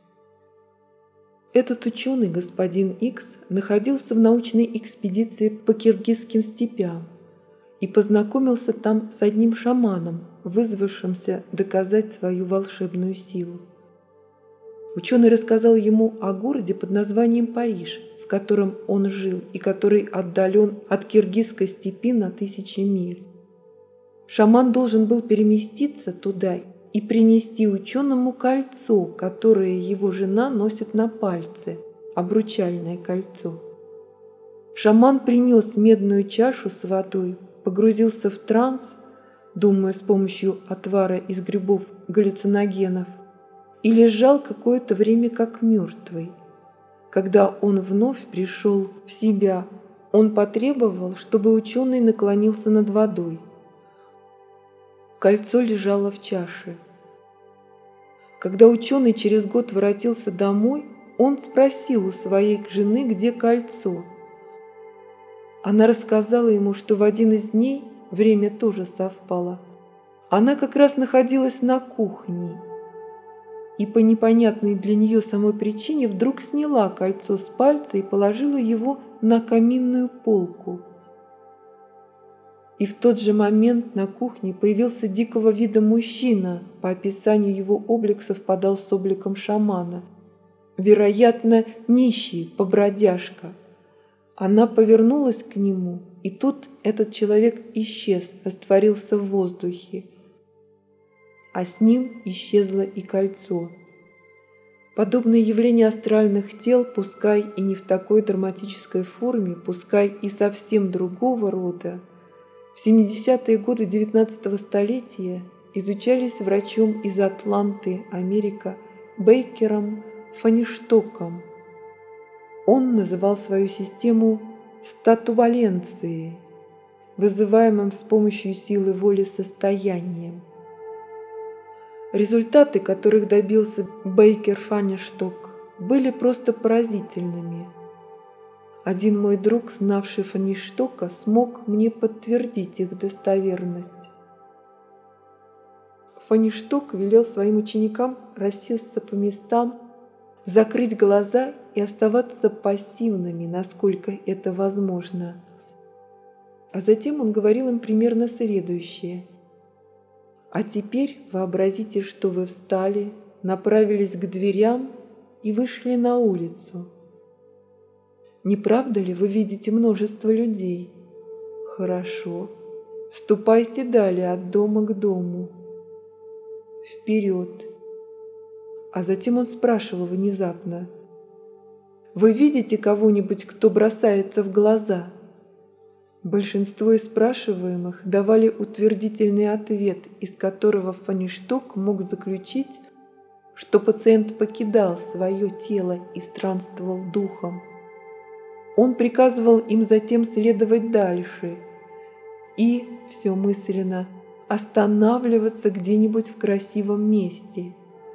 Этот ученый, господин Икс, находился в научной экспедиции по киргизским степям и познакомился там с одним шаманом, вызвавшимся доказать свою волшебную силу. Ученый рассказал ему о городе под названием Париж, в котором он жил и который отдален от киргизской степи на тысячи миль. Шаман должен был переместиться туда и принести ученому кольцо, которое его жена носит на пальце, обручальное кольцо. Шаман принес медную чашу с водой, погрузился в транс, думая с помощью отвара из грибов галлюциногенов, и лежал какое-то время как мертвый. Когда он вновь пришел в себя, он потребовал, чтобы ученый наклонился над водой. Кольцо лежало в чаше. Когда ученый через год воротился домой, он спросил у своей жены, где кольцо. Она рассказала ему, что в один из дней, время тоже совпало, она как раз находилась на кухне и по непонятной для нее самой причине вдруг сняла кольцо с пальца и положила его на каминную полку. И в тот же момент на кухне появился дикого вида мужчина, по описанию его облик совпадал с обликом шамана. Вероятно, нищий, побродяжка. Она повернулась к нему, и тут этот человек исчез, растворился в воздухе. А с ним исчезло и кольцо. Подобные явления астральных тел, пускай и не в такой драматической форме, пускай и совсем другого рода, в семидесятые годы девятнадцатого столетия изучались врачом из Атланты, Америка, Бейкером Фаништоком. Он называл свою систему статуваленцией, вызываемым с помощью силы воли состоянием. Результаты, которых добился Бейкер-Фаништок, были просто поразительными. Один мой друг, знавший Фаништока, смог мне подтвердить их достоверность. Фаништок велел своим ученикам рассесться по местам, закрыть глаза и оставаться пассивными, насколько это возможно. А затем он говорил им примерно следующее. А теперь вообразите, что вы встали, направились к дверям и вышли на улицу. Не правда ли вы видите множество людей? Хорошо. Ступайте далее от дома к дому. Вперед. А затем он спрашивал внезапно. Вы видите кого-нибудь, кто бросается в глаза? Большинство из спрашиваемых давали утвердительный ответ, из которого Фаништок мог заключить, что пациент покидал свое тело и странствовал духом. Он приказывал им затем следовать дальше и, все мысленно, останавливаться где-нибудь в красивом месте.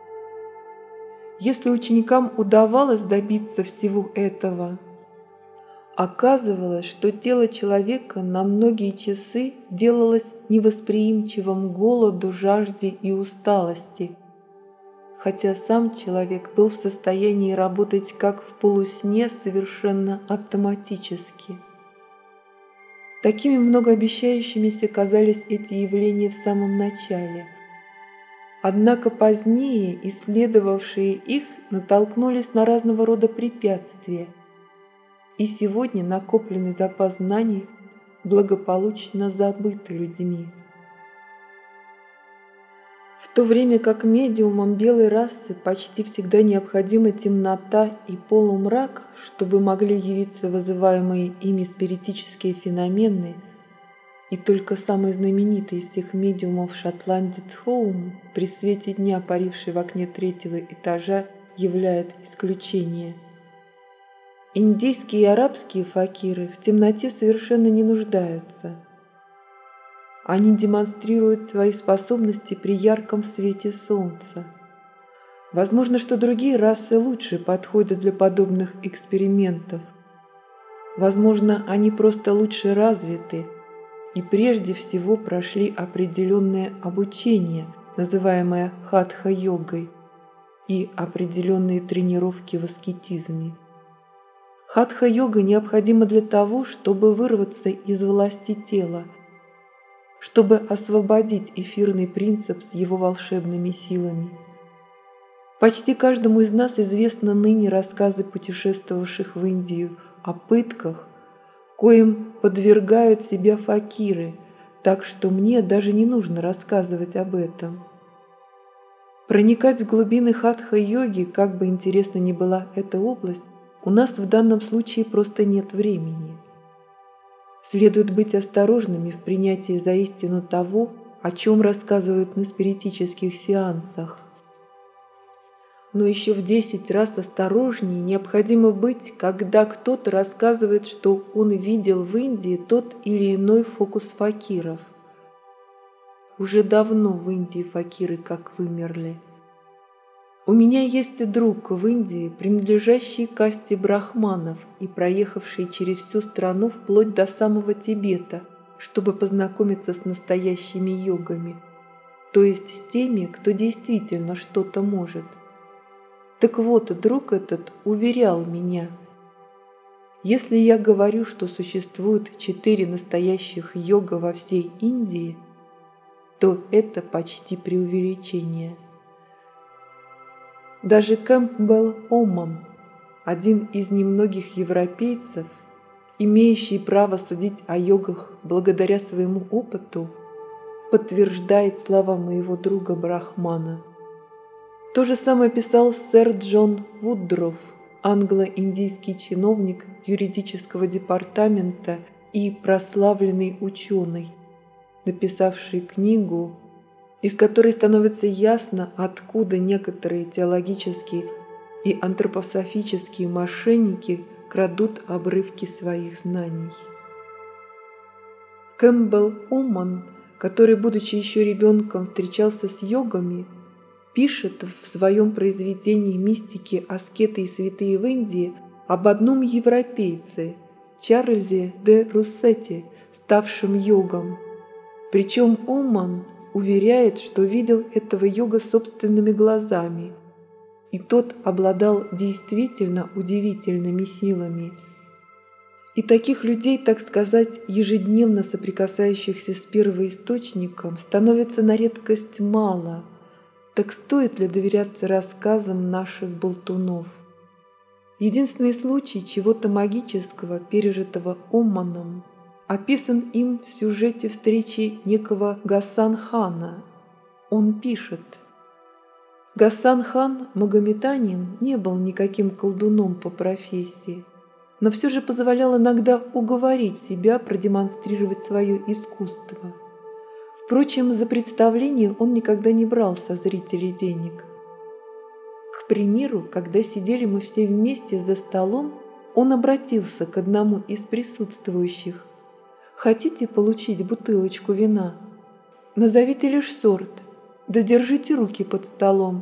Если ученикам удавалось добиться всего этого, оказывалось, что тело человека на многие часы делалось невосприимчивым к голоду, жажде и усталости, хотя сам человек был в состоянии работать как в полусне совершенно автоматически. Такими многообещающимися казались эти явления в самом начале. Однако позднее исследовавшие их натолкнулись на разного рода препятствия, и сегодня накопленный запас знаний благополучно забыт людьми. В то время как медиумам белой расы почти всегда необходима темнота и полумрак, чтобы могли явиться вызываемые ими спиритические феномены, и только самый знаменитый из всех медиумов шотландец Хоум, при свете дня паривший в окне третьего этажа, являет исключение. Индийские и арабские факиры в темноте совершенно не нуждаются. Они демонстрируют свои способности при ярком свете солнца. Возможно, что другие расы лучше подходят для подобных экспериментов. Возможно, они просто лучше развиты и прежде всего прошли определенное обучение, называемое хатха-йогой, и определенные тренировки в аскетизме. Хатха-йога необходима для того, чтобы вырваться из власти тела, чтобы освободить эфирный принцип с его волшебными силами. Почти каждому из нас известны ныне рассказы путешествовавших в Индию о пытках, коим подвергают себя факиры, так что мне даже не нужно рассказывать об этом. Проникать в глубины хатха-йоги, как бы интересна ни была эта область, у нас в данном случае просто нет времени. Следует быть осторожными в принятии за истину того, о чем рассказывают на спиритических сеансах. Но еще в десять раз осторожнее необходимо быть, когда кто-то рассказывает, что он видел в Индии тот или иной фокус факиров. Уже давно в Индии факиры как вымерли. У меня есть друг в Индии, принадлежащий касте брахманов и проехавший через всю страну вплоть до самого Тибета, чтобы познакомиться с настоящими йогами, то есть с теми, кто действительно что-то может. Так вот, друг этот уверял меня: если я говорю, что существует четыре настоящих йога во всей Индии, то это почти преувеличение. Даже Кэмпбелл Оман, один из немногих европейцев, имеющий право судить о йогах благодаря своему опыту, подтверждает слова моего друга Брахмана. То же самое писал сэр Джон Вудроф, англо-индийский чиновник юридического департамента и прославленный ученый, написавший книгу, из которой становится ясно, откуда некоторые теологические и антропософические мошенники крадут обрывки своих знаний. Кэмпбелл Оман, который, будучи еще ребенком, встречался с йогами, пишет в своем произведении «Мистики, аскеты и святые в Индии» об одном европейце, Чарльзе де Руссете, ставшем йогом. Причем Оман уверяет, что видел этого йога собственными глазами, и тот обладал действительно удивительными силами. И таких людей, так сказать, ежедневно соприкасающихся с первоисточником, становится на редкость мало. Так стоит ли доверяться рассказам наших болтунов? Единственный случай чего-то магического, пережитого Оманом, описан им в сюжете встречи некого Гасан-хана. Он пишет: Гасан-хан, магометанин, не был никаким колдуном по профессии, но все же позволял иногда уговорить себя продемонстрировать свое искусство. Впрочем, за представление он никогда не брал со зрителей денег. К примеру, когда сидели мы все вместе за столом, он обратился к одному из присутствующих: «Хотите получить бутылочку вина? Назовите лишь сорт, да держите руки под столом».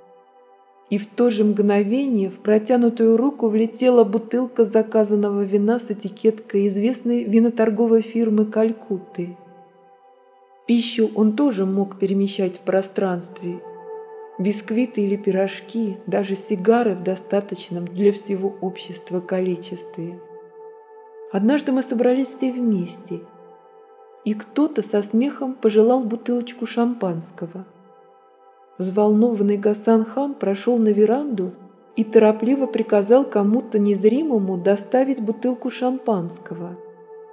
И в то же мгновение в протянутую руку влетела бутылка заказанного вина с этикеткой известной виноторговой фирмы Калькутты. Пищу он тоже мог перемещать в пространстве. Бисквиты или пирожки, даже сигары в достаточном для всего общества количестве. Однажды мы собрались все вместе, и кто-то со смехом пожелал бутылочку шампанского. Взволнованный Гасан-хан прошел на веранду и торопливо приказал кому-то незримому доставить бутылку шампанского.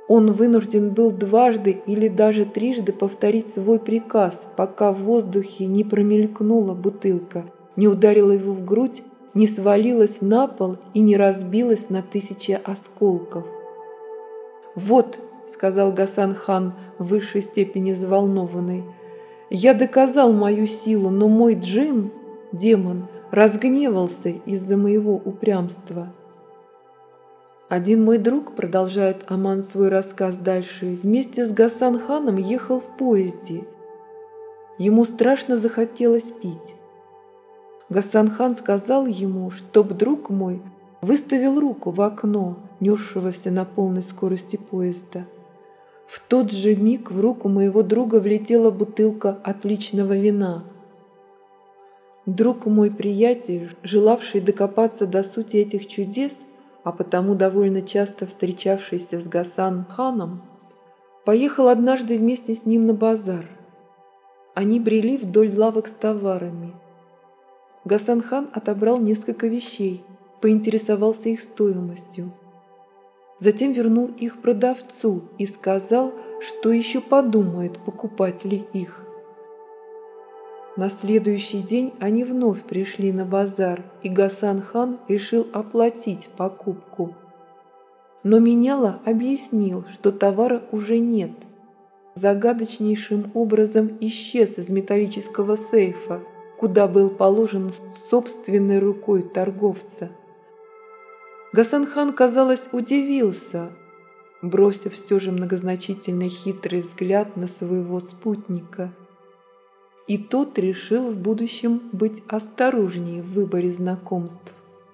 Он вынужден был дважды или даже трижды повторить свой приказ, пока в воздухе не промелькнула бутылка, не ударила его в грудь, не свалилась на пол и не разбилась на тысячи осколков. «Вот», — сказал Гасан-хан в высшей степени взволнованный, — «я доказал мою силу, но мой джин, демон, разгневался из-за моего упрямства». Один мой друг, продолжает Аман свой рассказ дальше, вместе с Гасан-ханом ехал в поезде. Ему страшно захотелось пить. Гасан-хан сказал ему, чтоб друг мой выставил руку в окно, несшегося на полной скорости поезда. В тот же миг в руку моего друга влетела бутылка отличного вина. Друг мой приятель, желавший докопаться до сути этих чудес, а потому довольно часто встречавшийся с Гасан-ханом, поехал однажды вместе с ним на базар. Они брели вдоль лавок с товарами. Гасан-хан отобрал несколько вещей, поинтересовался их стоимостью. Затем вернул их продавцу и сказал, что еще подумает, покупать ли их. На следующий день они вновь пришли на базар, и Гасан-хан решил оплатить покупку. Но меняла объяснил, что товара уже нет. Загадочнейшим образом исчез из металлического сейфа, куда был положен собственной рукой торговца. Гасан-хан, казалось, удивился, бросив все же многозначительный хитрый взгляд на своего спутника. И тот решил в будущем быть осторожнее в выборе знакомств.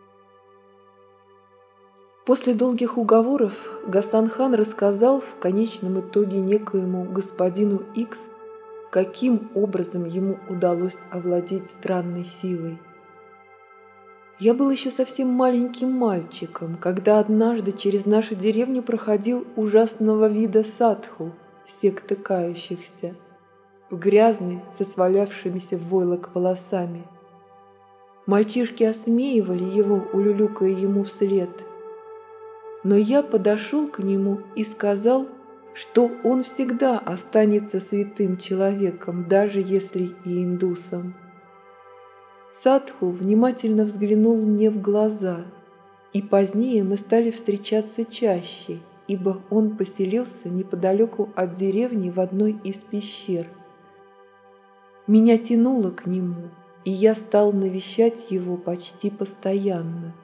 После долгих уговоров Гасан-хан рассказал в конечном итоге некоему господину Икс, каким образом ему удалось овладеть странной силой. «Я был еще совсем маленьким мальчиком, когда однажды через нашу деревню проходил ужасного вида садху, секты кающихся, грязный, со свалявшимися в войлок волосами. Мальчишки осмеивали его, улюлюкая ему вслед. Но я подошел к нему и сказал, что он всегда останется святым человеком, даже если и индусом. Садху внимательно взглянул мне в глаза, и позднее мы стали встречаться чаще, ибо он поселился неподалеку от деревни в одной из пещер. Меня тянуло к нему, и я стал навещать его почти постоянно.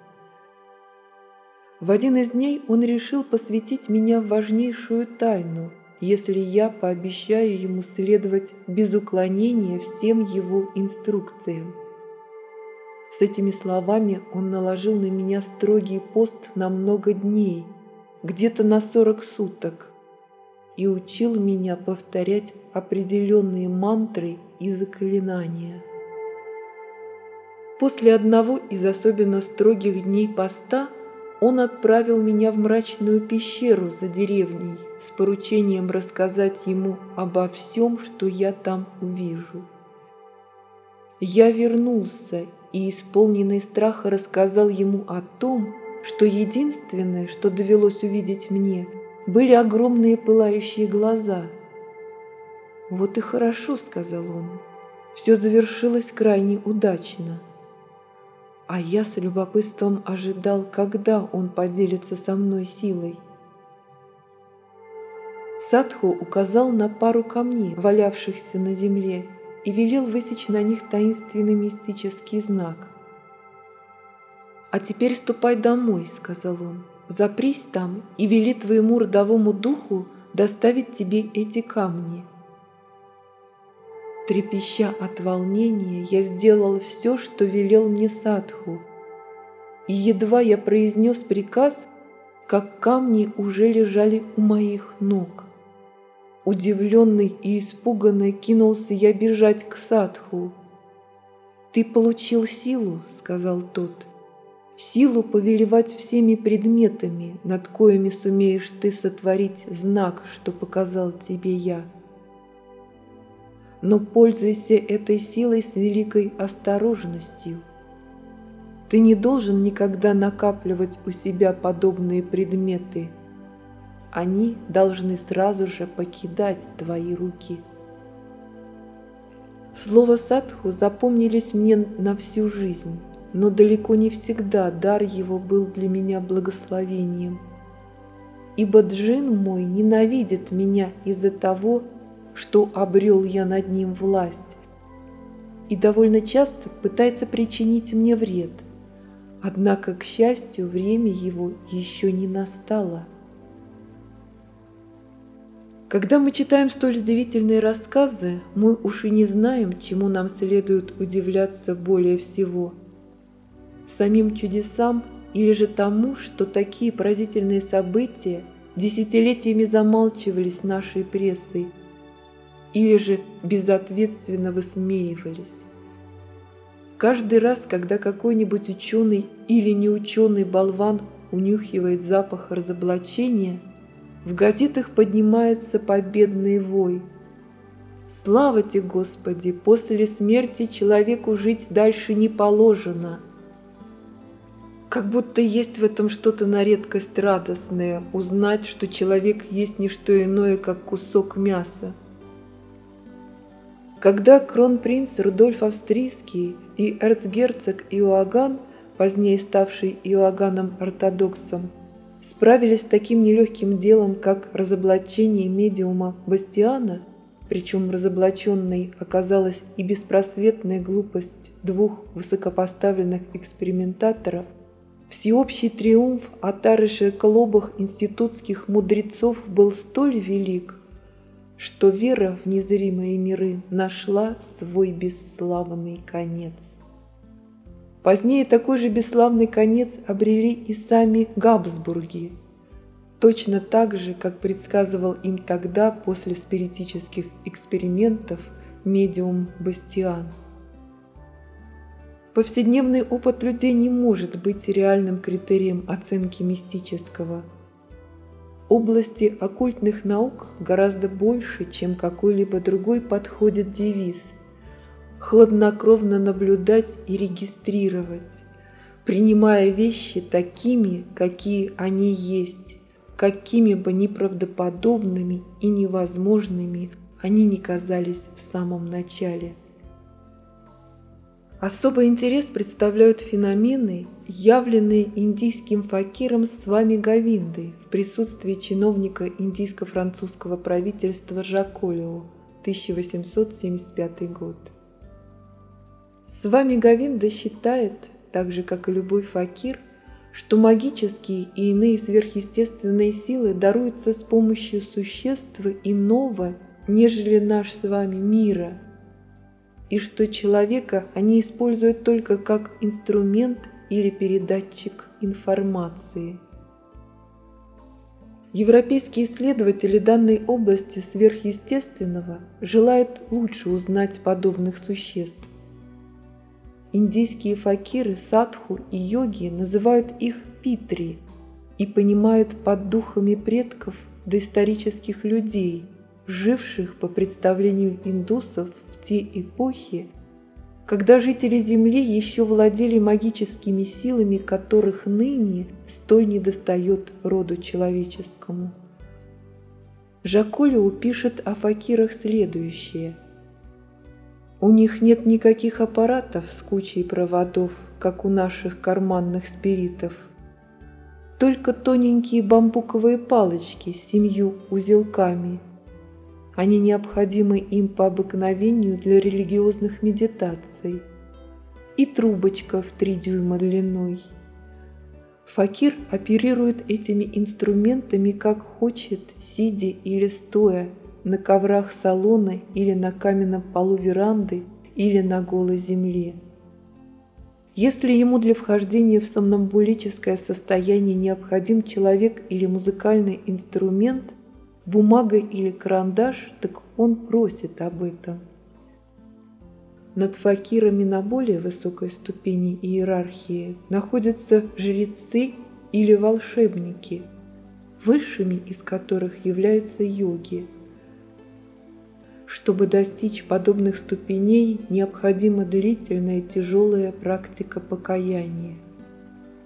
В один из дней он решил посвятить меня в важнейшую тайну, если я пообещаю ему следовать без уклонения всем его инструкциям. С этими словами он наложил на меня строгий пост на много дней, где-то на сорок суток, и учил меня повторять определенные мантры и заклинания. После одного из особенно строгих дней поста он отправил меня в мрачную пещеру за деревней с поручением рассказать ему обо всем, что я там увижу. Я вернулся и, исполненный страха, рассказал ему о том, что единственное, что довелось увидеть мне, были огромные пылающие глаза. «Вот и хорошо», — сказал он, — «все завершилось крайне удачно». А я с любопытством ожидал, когда он поделится со мной силой. Садху указал на пару камней, валявшихся на земле, и велел высечь на них таинственный мистический знак. «А теперь ступай домой», — сказал он, — «запрись там и вели твоему родовому духу доставить тебе эти камни». Трепеща от волнения, я сделал все, что велел мне Садху, и едва я произнес приказ, как камни уже лежали у моих ног. Удивленный и испуганный кинулся я бежать к Садху. «Ты получил силу», — сказал тот, — «силу повелевать всеми предметами, над коими сумеешь ты сотворить знак, что показал тебе я. Но пользуйся этой силой с великой осторожностью. Ты не должен никогда накапливать у себя подобные предметы. они должны сразу же покидать твои руки. Слово «садху» запомнились мне на всю жизнь, но далеко не всегда дар его был для меня благословением. Ибо джин мой ненавидит меня из-за того, что обрел я над ним власть, и довольно часто пытается причинить мне вред. Однако, к счастью, время его еще не настало. Когда мы читаем столь удивительные рассказы, мы уж и не знаем, чему нам следует удивляться более всего. Самим чудесам или же тому, что такие поразительные события десятилетиями замалчивались нашей прессой, или же безответственно высмеивались. Каждый раз, когда какой-нибудь ученый или неученый болван унюхивает запах разоблачения, в газетах поднимается победный вой. Слава тебе, Господи, после смерти человеку жить дальше не положено. Как будто есть в этом что-то на редкость радостное, узнать, что человек есть не что иное, как кусок мяса. Когда кронпринц Рудольф Австрийский и эрцгерцог Иоганн, позднее ставший Иоганном-ортодоксом, справились с таким нелегким делом, как разоблачение медиума Бастиана, причем разоблаченной оказалась и беспросветная глупость двух высокопоставленных экспериментаторов, всеобщий триумф отары широколобых институтских мудрецов был столь велик, что вера в незримые миры нашла свой бесславный конец. Позднее такой же бесславный конец обрели и сами Габсбурги, точно так же, как предсказывал им тогда после спиритических экспериментов медиум Бастиан. Повседневный опыт людей не может быть реальным критерием оценки мистического. Области оккультных наук гораздо больше, чем какой-либо другой, подходит девиз «хладнокровно наблюдать и регистрировать, принимая вещи такими, какие они есть, какими бы неправдоподобными и невозможными они ни казались в самом начале». Особый интерес представляют феномены, явленные индийским факиром Свами Говиндой в присутствии чиновника индийско-французского правительства Жаколио, тысяча восемьсот семьдесят пятый год. Свами Говинда считает, так же как и любой факир, что магические и иные сверхъестественные силы даруются с помощью существ иного, нежели наш с вами мира, и что человека они используют только как инструмент или передатчик информации. Европейские исследователи данной области сверхъестественного желают лучше узнать подобных существ. Индийские факиры, садху и йоги называют их питри и понимают под духами предков доисторических людей, живших по представлению индусов в те эпохи, когда жители Земли еще владели магическими силами, которых ныне столь недостает роду человеческому. Жаколио пишет о факирах следующее. У них нет никаких аппаратов с кучей проводов, как у наших карманных спиритов. Только тоненькие бамбуковые палочки с семью узелками. Они необходимы им по обыкновению для религиозных медитаций. И трубочка в три дюйма длиной. Факир оперирует этими инструментами как хочет, сидя или стоя, на коврах салона или на каменном полу веранды или на голой земле. Если ему для вхождения в сомнамбулическое состояние необходим человек или музыкальный инструмент, бумага или карандаш, так он просит об этом. Над факирами на более высокой ступени иерархии находятся жрецы или волшебники, высшими из которых являются йоги. Чтобы достичь подобных ступеней, необходима длительная тяжелая практика покаяния.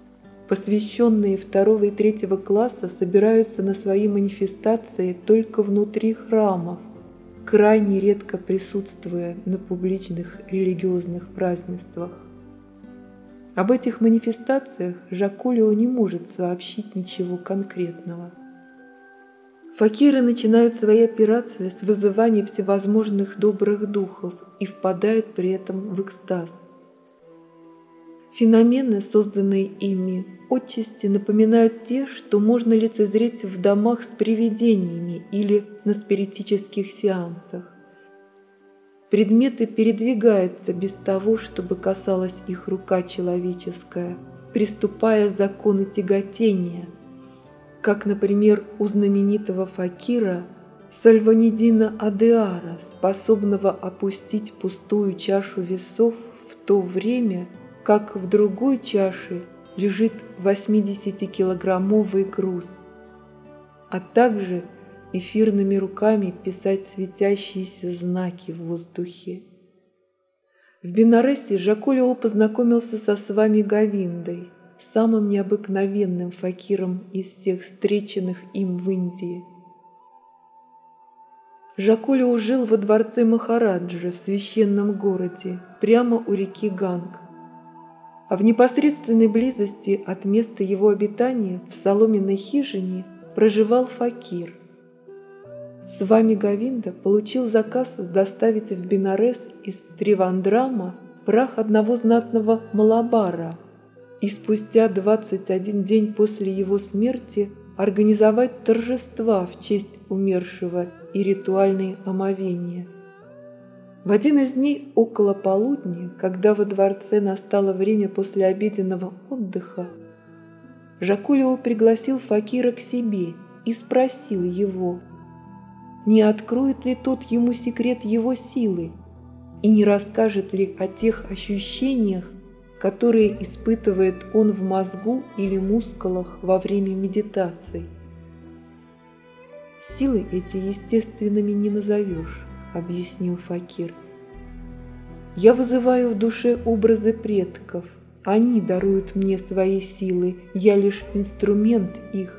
Посвященные второго и третьего класса собираются на свои манифестации только внутри храмов, крайне редко присутствуя на публичных религиозных празднествах. Об этих манифестациях Жакулио не может сообщить ничего конкретного. Факиры начинают свои операции с вызывания всевозможных добрых духов и впадают при этом в экстаз. Феномены, созданные ими, отчасти напоминают те, что можно лицезреть в домах с привидениями или на спиритических сеансах. Предметы передвигаются без того, чтобы касалась их рука человеческая, приступая законы тяготения, как, например, у знаменитого факира Сальванидина Адеара, способного опустить пустую чашу весов в то время, как в другой чаше лежит восьмидесятикилограммовый груз, а также эфирными руками писать светящиеся знаки в воздухе. В Бенаресе Жакулио познакомился со Свами Говиндой, самым необыкновенным факиром из всех встреченных им в Индии. Жакулио жил во дворце Махараджа в священном городе, прямо у реки Ганг, а в непосредственной близости от места его обитания в соломенной хижине проживал факир. Свами Говинда получил заказ доставить в Бенарес из Тривандрама прах одного знатного Малабара и спустя двадцать один день после его смерти организовать торжества в честь умершего и ритуальные омовения. В один из дней около полудня, когда во дворце настало время послеобеденного отдыха, Жакулио пригласил факира к себе и спросил его, не откроет ли тот ему секрет его силы и не расскажет ли о тех ощущениях, которые испытывает он в мозгу или мускулах во время медитаций. «Силы эти естественными не назовешь», — объяснил факир. «Я вызываю в душе образы предков, они даруют мне свои силы, я лишь инструмент их».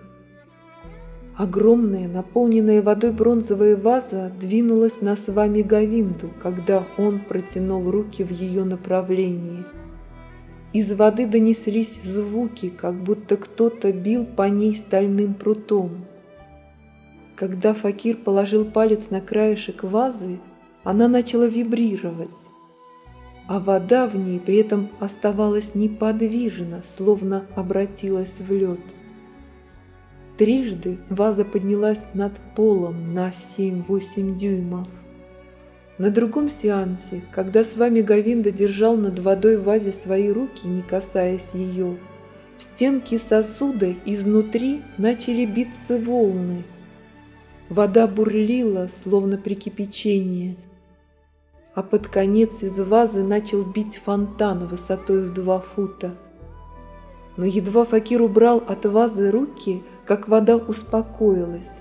Огромная, наполненная водой бронзовая ваза двинулась на Свами Говинду, когда он протянул руки в ее направлении. Из воды донеслись звуки, как будто кто-то бил по ней стальным прутом. Когда факир положил палец на краешек вазы, она начала вибрировать, а вода в ней при этом оставалась неподвижна, словно обратилась в лед. Трижды ваза поднялась над полом на семь-восемь дюймов. На другом сеансе, когда Свами Говинда держал над водой в вазе свои руки, не касаясь ее, в стенки сосуда изнутри начали биться волны. Вода бурлила, словно при кипячении, а под конец из вазы начал бить фонтан высотой в два фута. Но едва факир убрал от вазы руки, как вода успокоилась.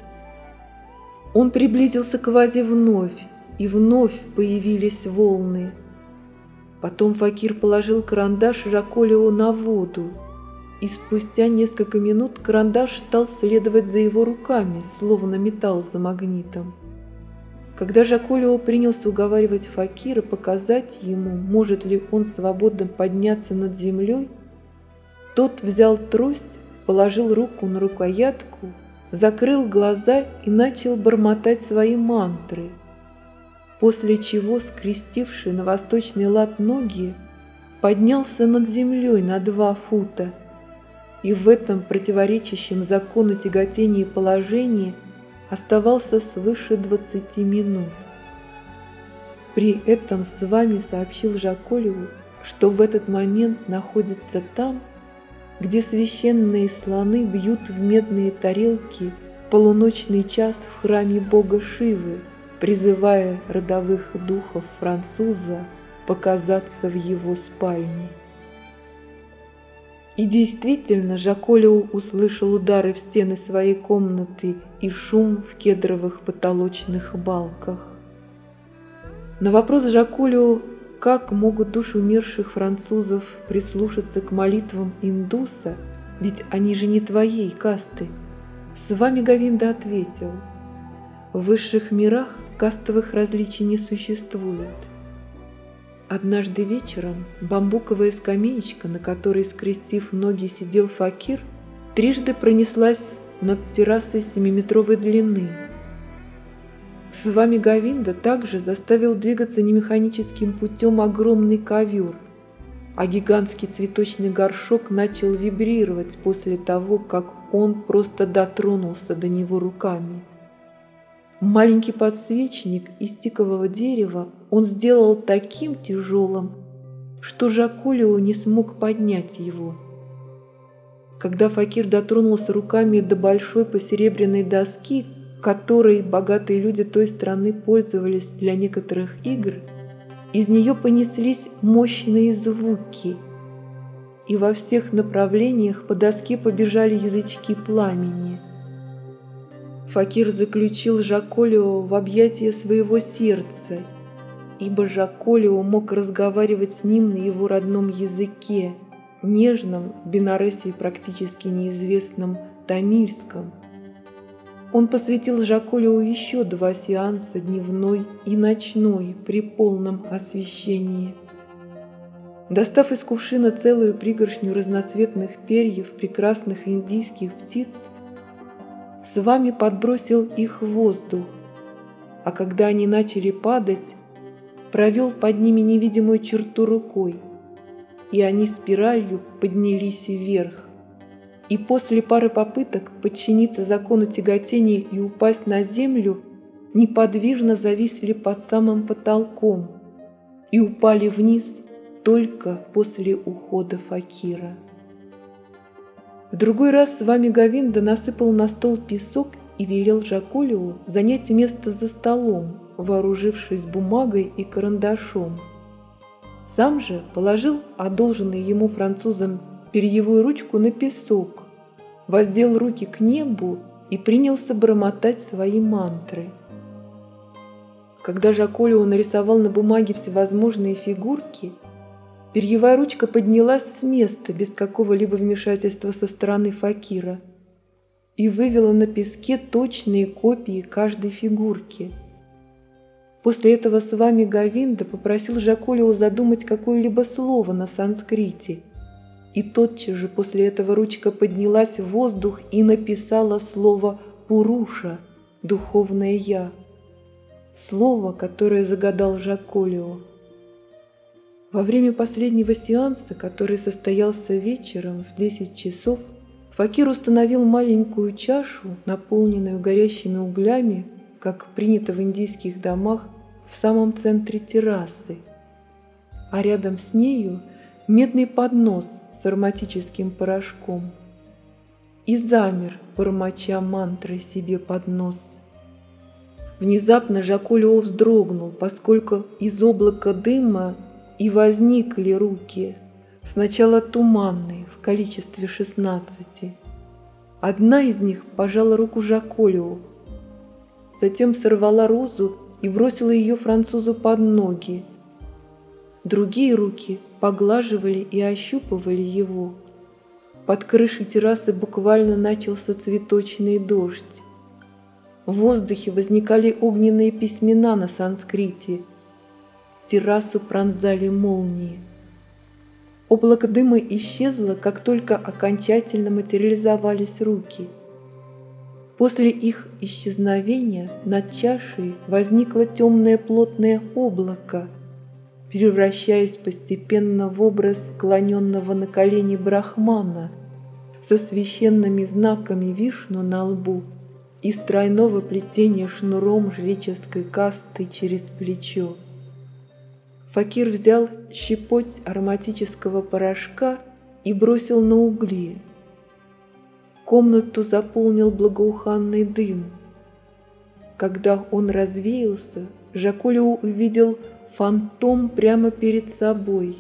Он приблизился к вазе вновь, и вновь появились волны. Потом факир положил карандаш Жакулио на воду, и спустя несколько минут карандаш стал следовать за его руками, словно металл за магнитом. Когда Жакулио принялся уговаривать факира показать ему, может ли он свободно подняться над землей, тот взял трость, положил руку на рукоятку, закрыл глаза и начал бормотать свои мантры, после чего, скрестивший на восточный лад ноги, поднялся над землей на два фута и в этом противоречащем закону тяготения положении оставался свыше двадцати минут. При этом Свами сообщил Жакулио, что в этот момент находится там, где священные слоны бьют в медные тарелки полуночный час в храме бога Шивы, призывая родовых духов француза показаться в его спальне. И действительно, Жакулио услышал удары в стены своей комнаты и шум в кедровых потолочных балках. На вопрос Жакулио, как могут души умерших французов прислушаться к молитвам индуса, ведь они же не твоей касты. Свами Говинда ответил: в высших мирах кастовых различий не существует. Однажды вечером бамбуковая скамеечка, на которой, скрестив ноги, сидел факир, трижды пронеслась над террасой семиметровой длины. Свами Говинда также заставил двигаться немеханическим путем огромный ковер, а гигантский цветочный горшок начал вибрировать после того, как он просто дотронулся до него руками. Маленький подсвечник из тикового дерева он сделал таким тяжелым, что Жаколио не смог поднять его. Когда факир дотронулся руками до большой посеребряной доски, которой богатые люди той страны пользовались для некоторых игр, из нее понеслись мощные звуки, и во всех направлениях по доске побежали язычки пламени. Факир заключил Жаколио в объятия своего сердца, ибо Жаколио мог разговаривать с ним на его родном языке, нежном, в Бенаресии практически неизвестном тамильском. Он посвятил Жаколио еще два сеанса, дневной и ночной, при полном освещении. Достав из кувшина целую пригоршню разноцветных перьев прекрасных индийских птиц, Свами подбросил их в воздух, а когда они начали падать, провел под ними невидимую черту рукой, и они спиралью поднялись вверх. И после пары попыток подчиниться закону тяготения и упасть на землю, неподвижно зависли под самым потолком и упали вниз только после ухода факира. В другой раз Свами Говинда насыпал на стол песок и велел Жаколио занять место за столом, вооружившись бумагой и карандашом. Сам же положил одолженный ему французом перьевую ручку на песок, воздел руки к небу и принялся бормотать свои мантры. Когда Жаколио нарисовал на бумаге всевозможные фигурки, перьевая ручка поднялась с места без какого-либо вмешательства со стороны факира и вывела на песке точные копии каждой фигурки. После этого Свами Говинда попросил Жаколио задумать какое-либо слово на санскрите, и тотчас же после этого ручка поднялась в воздух и написала слово «Пуруша» – «духовное я», слово, которое загадал Жаколио. Во время последнего сеанса, который состоялся вечером в десять часов, факир установил маленькую чашу, наполненную горящими углями, как принято в индийских домах, в самом центре террасы, а рядом с нею медный поднос с ароматическим порошком, и замер, бормоча мантрой себе под нос. Внезапно Жаколио вздрогнул, поскольку из облака дыма и возникли руки, сначала туманные, в количестве шестнадцати. Одна из них пожала руку Жаколио, затем сорвала розу и бросила ее французу под ноги. Другие руки поглаживали и ощупывали его. Под крышей террасы буквально начался цветочный дождь. В воздухе возникали огненные письмена на санскрите. Террасу пронзали молнии. Облако дыма исчезло, как только окончательно материализовались руки. После их исчезновения над чашей возникло темное плотное облако, превращаясь постепенно в образ склоненного на колени брахмана со священными знаками Вишну на лбу и стройного плетения шнуром жреческой касты через плечо. Факир взял щепоть ароматического порошка и бросил на угли. Комнату заполнил благоуханный дым. Когда он развеялся, Жаколио увидел фантом прямо перед собой.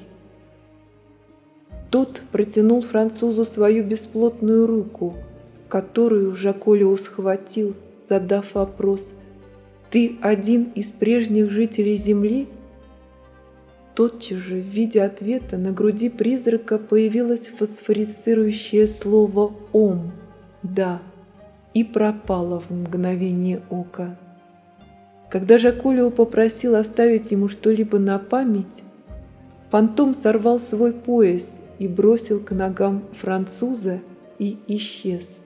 Тот протянул французу свою бесплотную руку, которую Жаколио схватил, задав вопрос: «Ты один из прежних жителей земли?» Тотчас же в виде ответа на груди призрака появилось фосфорицирующее слово «Ом» — «да», и пропало в мгновение ока. Когда Жаколио попросил оставить ему что-либо на память, фантом сорвал свой пояс и бросил к ногам француза и исчез.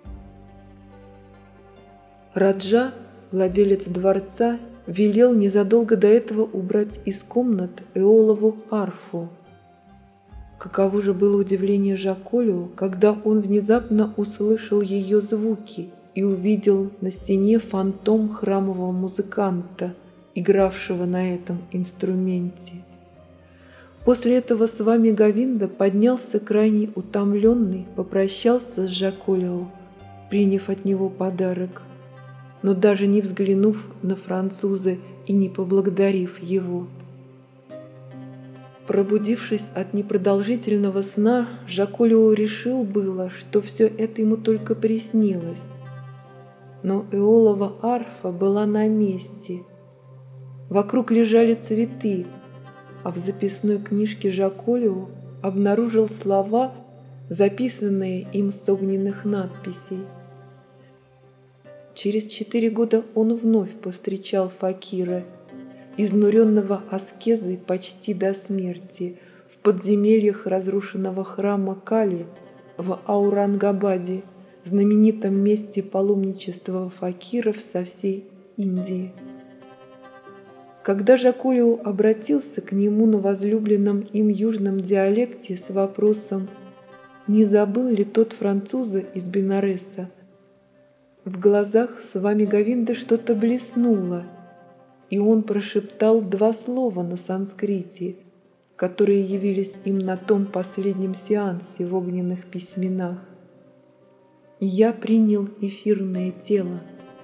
Раджа, владелец дворца, велел незадолго до этого убрать из комнат Эолову арфу. Каково же было удивление Жаколио, когда он внезапно услышал ее звуки и увидел на стене фантом храмового музыканта, игравшего на этом инструменте. После этого Свами Говинда поднялся крайне утомленный, попрощался с Жаколио, приняв от него подарок, но даже не взглянув на француза и не поблагодарив его. Пробудившись от непродолжительного сна, Жаколио решил было, что все это ему только приснилось. Но Эолова арфа была на месте. Вокруг лежали цветы, а в записной книжке Жаколио обнаружил слова, записанные им с огненных надписей. Через четыре года он вновь повстречал факира, изнуренного аскезой почти до смерти, в подземельях разрушенного храма Кали в Аурангабаде, знаменитом месте паломничества факиров со всей Индии. Когда Жаколио обратился к нему на возлюбленном им южном диалекте с вопросом, не забыл ли тот француза из Бенареса, в глазах Свами Говинды что-то блеснуло, и он прошептал два слова на санскрите, которые явились им на том последнем сеансе в огненных письменах. «Я принял эфирное тело».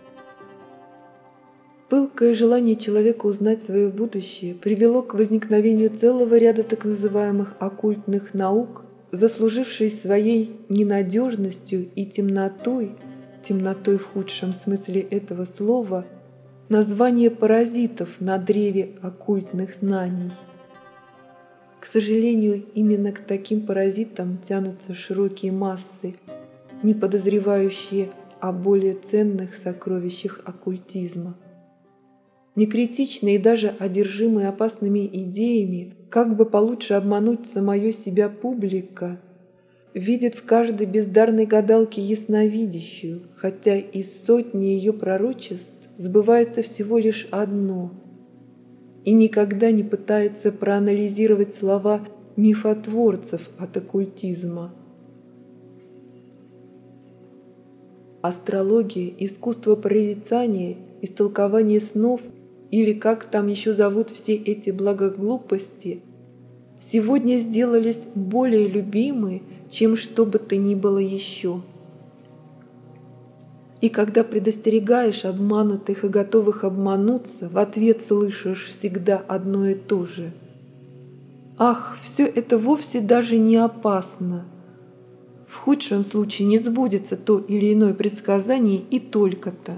Пылкое желание человека узнать свое будущее привело к возникновению целого ряда так называемых оккультных наук, заслужившей своей ненадежностью и темнотой, темнотой в худшем смысле этого слова, название паразитов на древе оккультных знаний. К сожалению, именно к таким паразитам тянутся широкие массы, не подозревающие о более ценных сокровищах оккультизма. Некритичные и даже одержимые опасными идеями, как бы получше обмануть самое себя публика, видит в каждой бездарной гадалке ясновидящую, хотя из сотни ее пророчеств сбывается всего лишь одно, и никогда не пытается проанализировать слова мифотворцев от оккультизма. Астрология, искусство прорицания, истолкование снов или как там еще зовут все эти благоглупости, сегодня сделались более любимы, чем что бы то ни было еще. И когда предостерегаешь обманутых и готовых обмануться, в ответ слышишь всегда одно и то же. Ах, все это вовсе даже не опасно. В худшем случае не сбудется то или иное предсказание и только-то.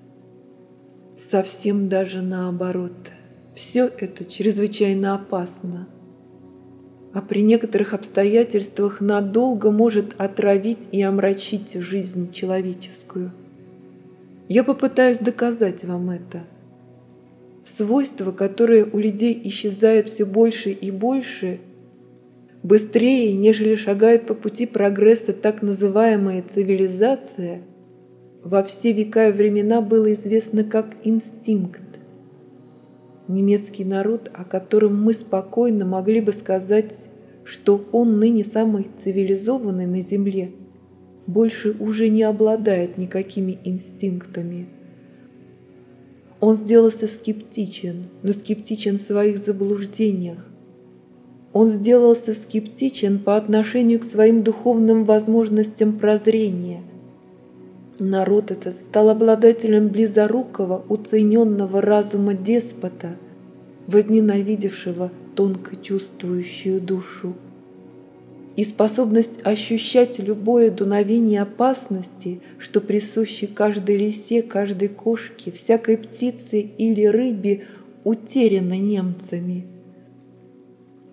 Совсем даже наоборот. Все это чрезвычайно опасно. А при некоторых обстоятельствах надолго может отравить и омрачить жизнь человеческую. Я попытаюсь доказать вам это. Свойства, которые у людей исчезают все больше и больше, быстрее, нежели шагает по пути прогресса так называемая цивилизация, во все века и времена было известно как инстинкт. Немецкий народ, о котором мы спокойно могли бы сказать, что он ныне самый цивилизованный на земле, больше уже не обладает никакими инстинктами. Он сделался скептичен, но скептичен в своих заблуждениях. Он сделался скептичен по отношению к своим духовным возможностям прозрения. Народ этот стал обладателем близорукого, уцененного разума деспота, возненавидевшего тонко чувствующую душу. И способность ощущать любое дуновение опасности, что присуще каждой лисе, каждой кошке, всякой птице или рыбе, утеряна немцами.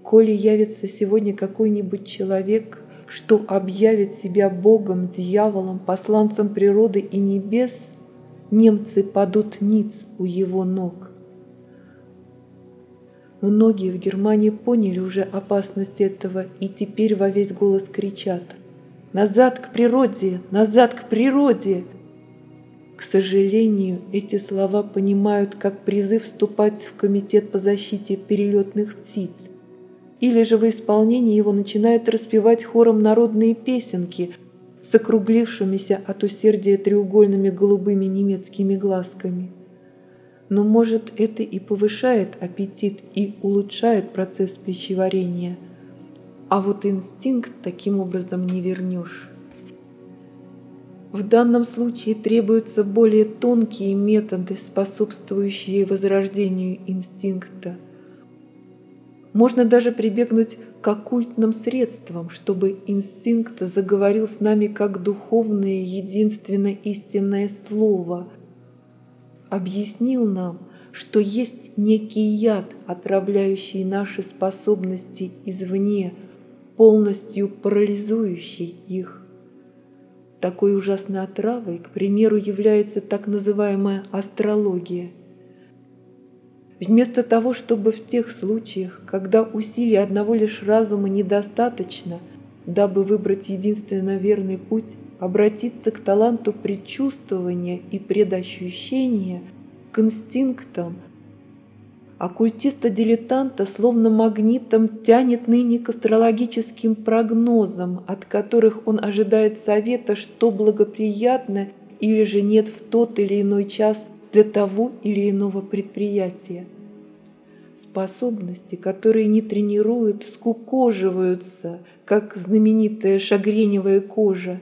коли явится сегодня какой-нибудь человек, что объявит себя Богом, дьяволом, посланцем природы и небес, немцы падут ниц у его ног. Многие в Германии поняли уже опасность этого и теперь во весь голос кричат: «Назад к природе! Назад к природе!» К сожалению, эти слова понимают как призыв вступать в комитет по защите перелетных птиц, или же в исполнении его начинают распевать хором народные песенки с округлившимися от усердия треугольными голубыми немецкими глазками. Но, может, это и повышает аппетит и улучшает процесс пищеварения, а вот инстинкт таким образом не вернешь. В данном случае требуются более тонкие методы, способствующие возрождению инстинкта. Можно даже прибегнуть к оккультным средствам, чтобы инстинкт заговорил с нами как духовное, единственно истинное слово, объяснил нам, что есть некий яд, отравляющий наши способности извне, полностью парализующий их. Такой ужасной отравой, к примеру, является так называемая астрология. Вместо того, чтобы в тех случаях, когда усилий одного лишь разума недостаточно, дабы выбрать единственно верный путь, обратиться к таланту предчувствования и предощущения, к инстинктам, оккультиста-дилетанта словно магнитом тянет ныне к астрологическим прогнозам, от которых он ожидает совета, что благоприятно или же нет в тот или иной час для того или иного предприятия. Способности, которые не тренируют, скукоживаются, как знаменитая шагреневая кожа.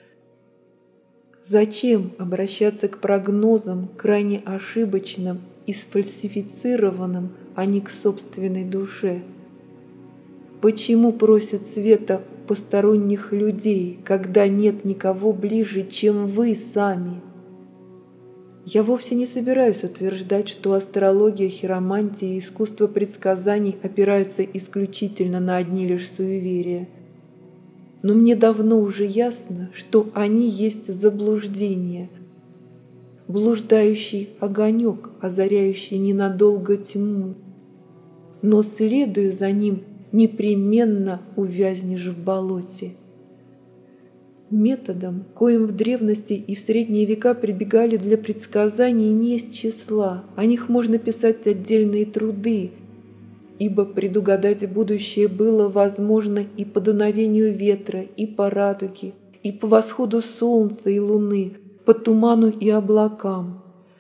Зачем обращаться к прогнозам, крайне ошибочным и сфальсифицированным, а не к собственной душе? Почему просят света у посторонних людей, когда нет никого ближе, чем вы сами? Я вовсе не собираюсь утверждать, что астрология, хиромантия и искусство предсказаний опираются исключительно на одни лишь суеверия. Но мне давно уже ясно, что они есть заблуждение, блуждающий огонек, озаряющий ненадолго тьму. Но, следуя за ним, непременно увязнешь в болоте. Методом, коим в древности и в средние века прибегали для предсказаний, не из числа, о них можно писать отдельные труды, ибо предугадать будущее было возможно и по дуновению ветра, и по радуге, и по восходу солнца и луны, по туману и облакам.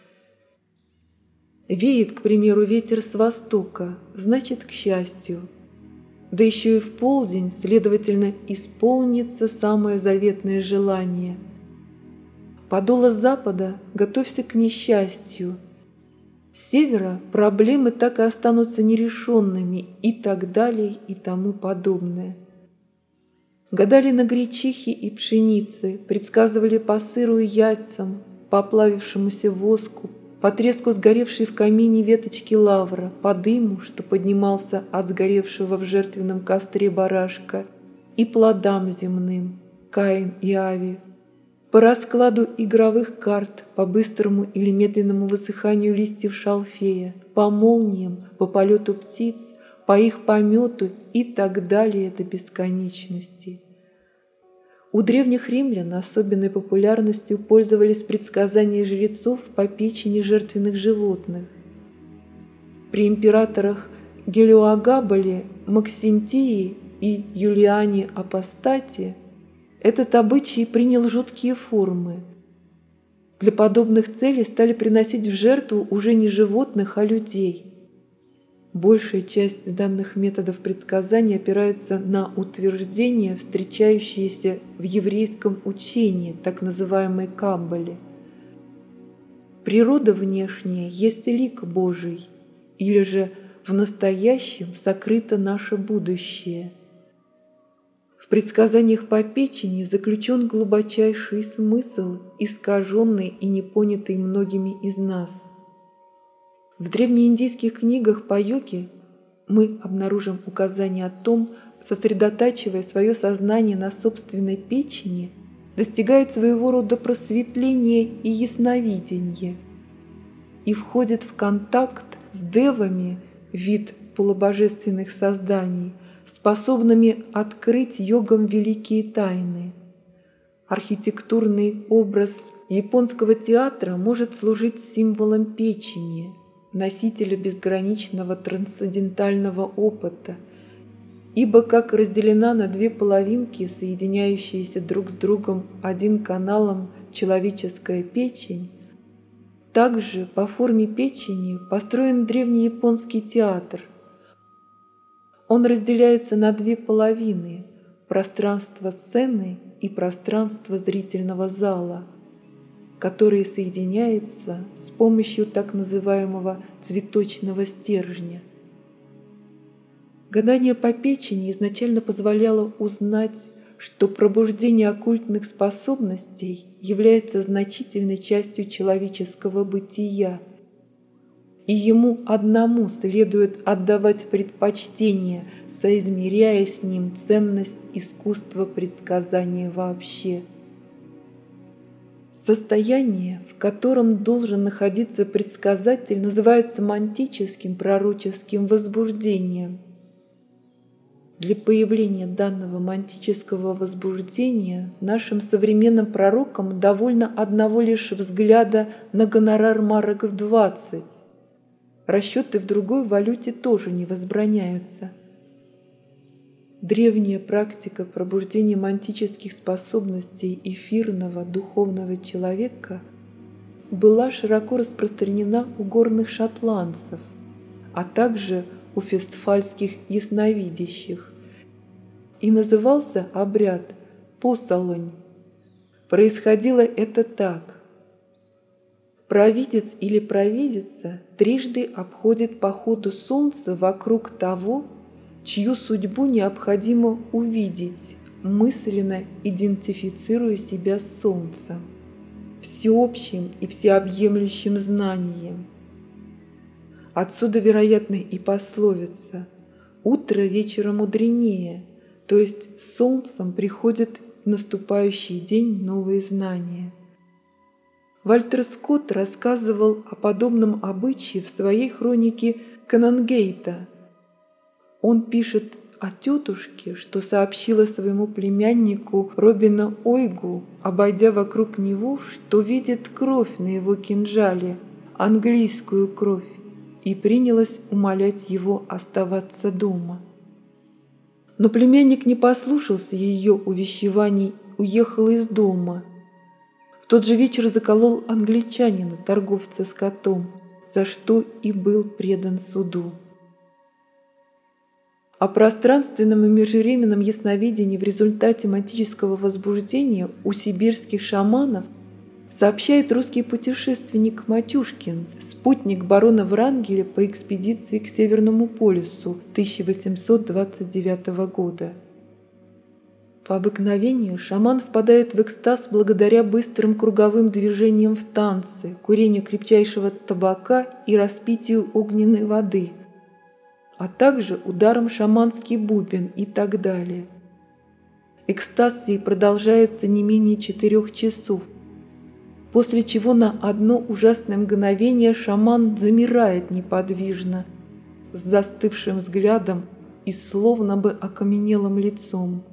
Веет, к примеру, ветер с востока, значит, к счастью. Да еще и в полдень, следовательно, исполнится самое заветное желание. Подуло с запада, готовься к несчастью. С севера проблемы так и останутся нерешенными, и так далее, и тому подобное. Гадали на гречихе и пшенице, предсказывали по сыру и яйцам, по оплавившемуся воску, по треску сгоревшей в камине веточки лавра, по дыму, что поднимался от сгоревшего в жертвенном костре барашка, и плодам земным, Каин и Ави, по раскладу игровых карт, по быстрому или медленному высыханию листьев шалфея, по молниям, по полету птиц, по их помету и так далее до бесконечности. У древних римлян особенной популярностью пользовались предсказания жрецов по печени жертвенных животных. При императорах Гелиоагабале, Максентии и Юлиане Апостате этот обычай принял жуткие формы. Для подобных целей стали приносить в жертву уже не животных, а людей. Большая часть данных методов предсказания опирается на утверждения, встречающиеся в еврейском учении, так называемой Каббале. Природа внешняя есть лик Божий, или же в настоящем сокрыто наше будущее. В предсказаниях по печени заключен глубочайший смысл, искаженный и непонятый многими из нас. В древнеиндийских книгах по йоге мы обнаружим указание о том, сосредотачивая свое сознание на собственной печени, достигает своего рода просветления и ясновидения и входит в контакт с девами, вид полубожественных созданий, способными открыть йогам великие тайны. Архитектурный образ японского театра может служить символом печени, носителя безграничного трансцендентального опыта, ибо как разделена на две половинки, соединяющиеся друг с другом один каналом человеческая печень, также по форме печени построен древний японский театр. Он разделяется на две половины – пространство сцены и пространство зрительного зала, которые соединяются с помощью так называемого цветочного стержня. Гадание по печени изначально позволяло узнать, что пробуждение оккультных способностей является значительной частью человеческого бытия, и ему одному следует отдавать предпочтение, соизмеряя с ним ценность искусства предсказания вообще. Состояние, в котором должен находиться предсказатель, называется мантическим пророческим возбуждением. Для появления данного мантического возбуждения нашим современным пророкам довольно одного лишь взгляда на гонорар марок двадцать. Расчеты в другой валюте тоже не возбраняются. Древняя практика пробуждения мантических способностей эфирного духовного человека была широко распространена у горных шотландцев, а также у фестфальских ясновидящих, и назывался обряд «посолонь». Происходило это так. Провидец или провидица трижды обходит по ходу солнца вокруг того, чью судьбу необходимо увидеть, мысленно идентифицируя себя с солнцем, всеобщим и всеобъемлющим знанием. Отсюда, вероятно, и пословица «утро вечера мудренее», то есть с солнцем приходит в наступающий день новые знания. Вальтер Скотт рассказывал о подобном обычае в своей хронике Канонгейта. Он пишет о тетушке, что сообщила своему племяннику Робина Ойгу, обойдя вокруг него, что видит кровь на его кинжале, английскую кровь, и принялась умолять его оставаться дома. Но племянник не послушался ее увещеваний, уехал из дома. В тот же вечер заколол англичанина, торговца скотом, за что и был предан суду. О пространственном и межвременном ясновидении в результате мантического возбуждения у сибирских шаманов сообщает русский путешественник Матюшкин, спутник барона Врангеля по экспедиции к Северному полюсу тысяча восемьсот двадцать девятого года. По обыкновению шаман впадает в экстаз благодаря быстрым круговым движениям в танце, курению крепчайшего табака и распитию огненной воды, а также ударом шаманский бубен и так далее. Экстаз сей продолжается не менее четырех часов, после чего на одно ужасное мгновение шаман замирает неподвижно, с застывшим взглядом и словно бы окаменелым лицом.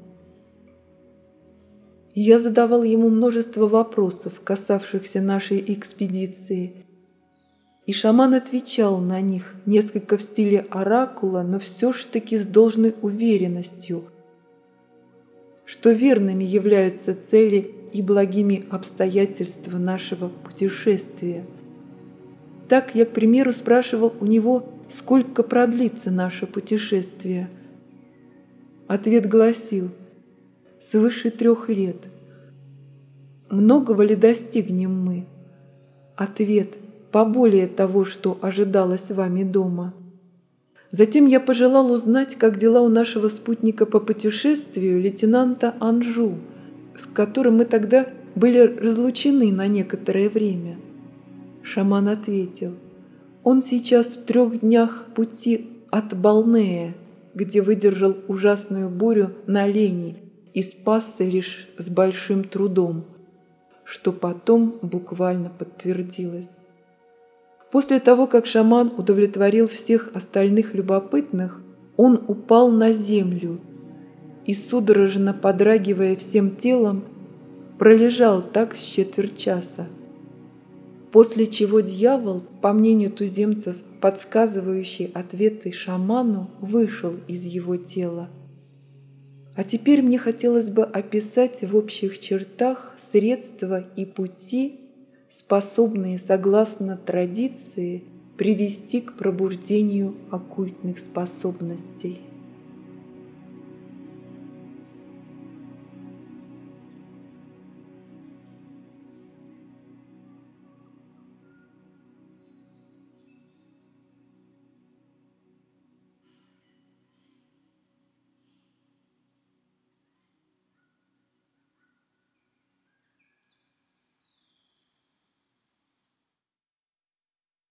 Я задавал ему множество вопросов, касавшихся нашей экспедиции, и шаман отвечал на них, несколько в стиле оракула, но все ж таки с должной уверенностью, что верными являются цели и благими обстоятельства нашего путешествия. Так я, к примеру, спрашивал у него, сколько продлится наше путешествие. Ответ гласил: свыше трех лет. Многого ли достигнем мы? Ответ: поболее того, что ожидалось вами дома. Затем я пожелал узнать, как дела у нашего спутника по путешествию, лейтенанта Анжу, с которым мы тогда были разлучены на некоторое время. Шаман ответил: он сейчас в трех днях пути от Балнея, где выдержал ужасную бурю на Лени и спасся лишь с большим трудом, что потом буквально подтвердилось. После того, как шаман удовлетворил всех остальных любопытных, он упал на землю и, судорожно подрагивая всем телом, пролежал так с четверть часа. После чего дьявол, по мнению туземцев, подсказывающий ответы шаману, вышел из его тела. А теперь мне хотелось бы описать в общих чертах средства и пути, способные, согласно традиции, привести к пробуждению оккультных способностей.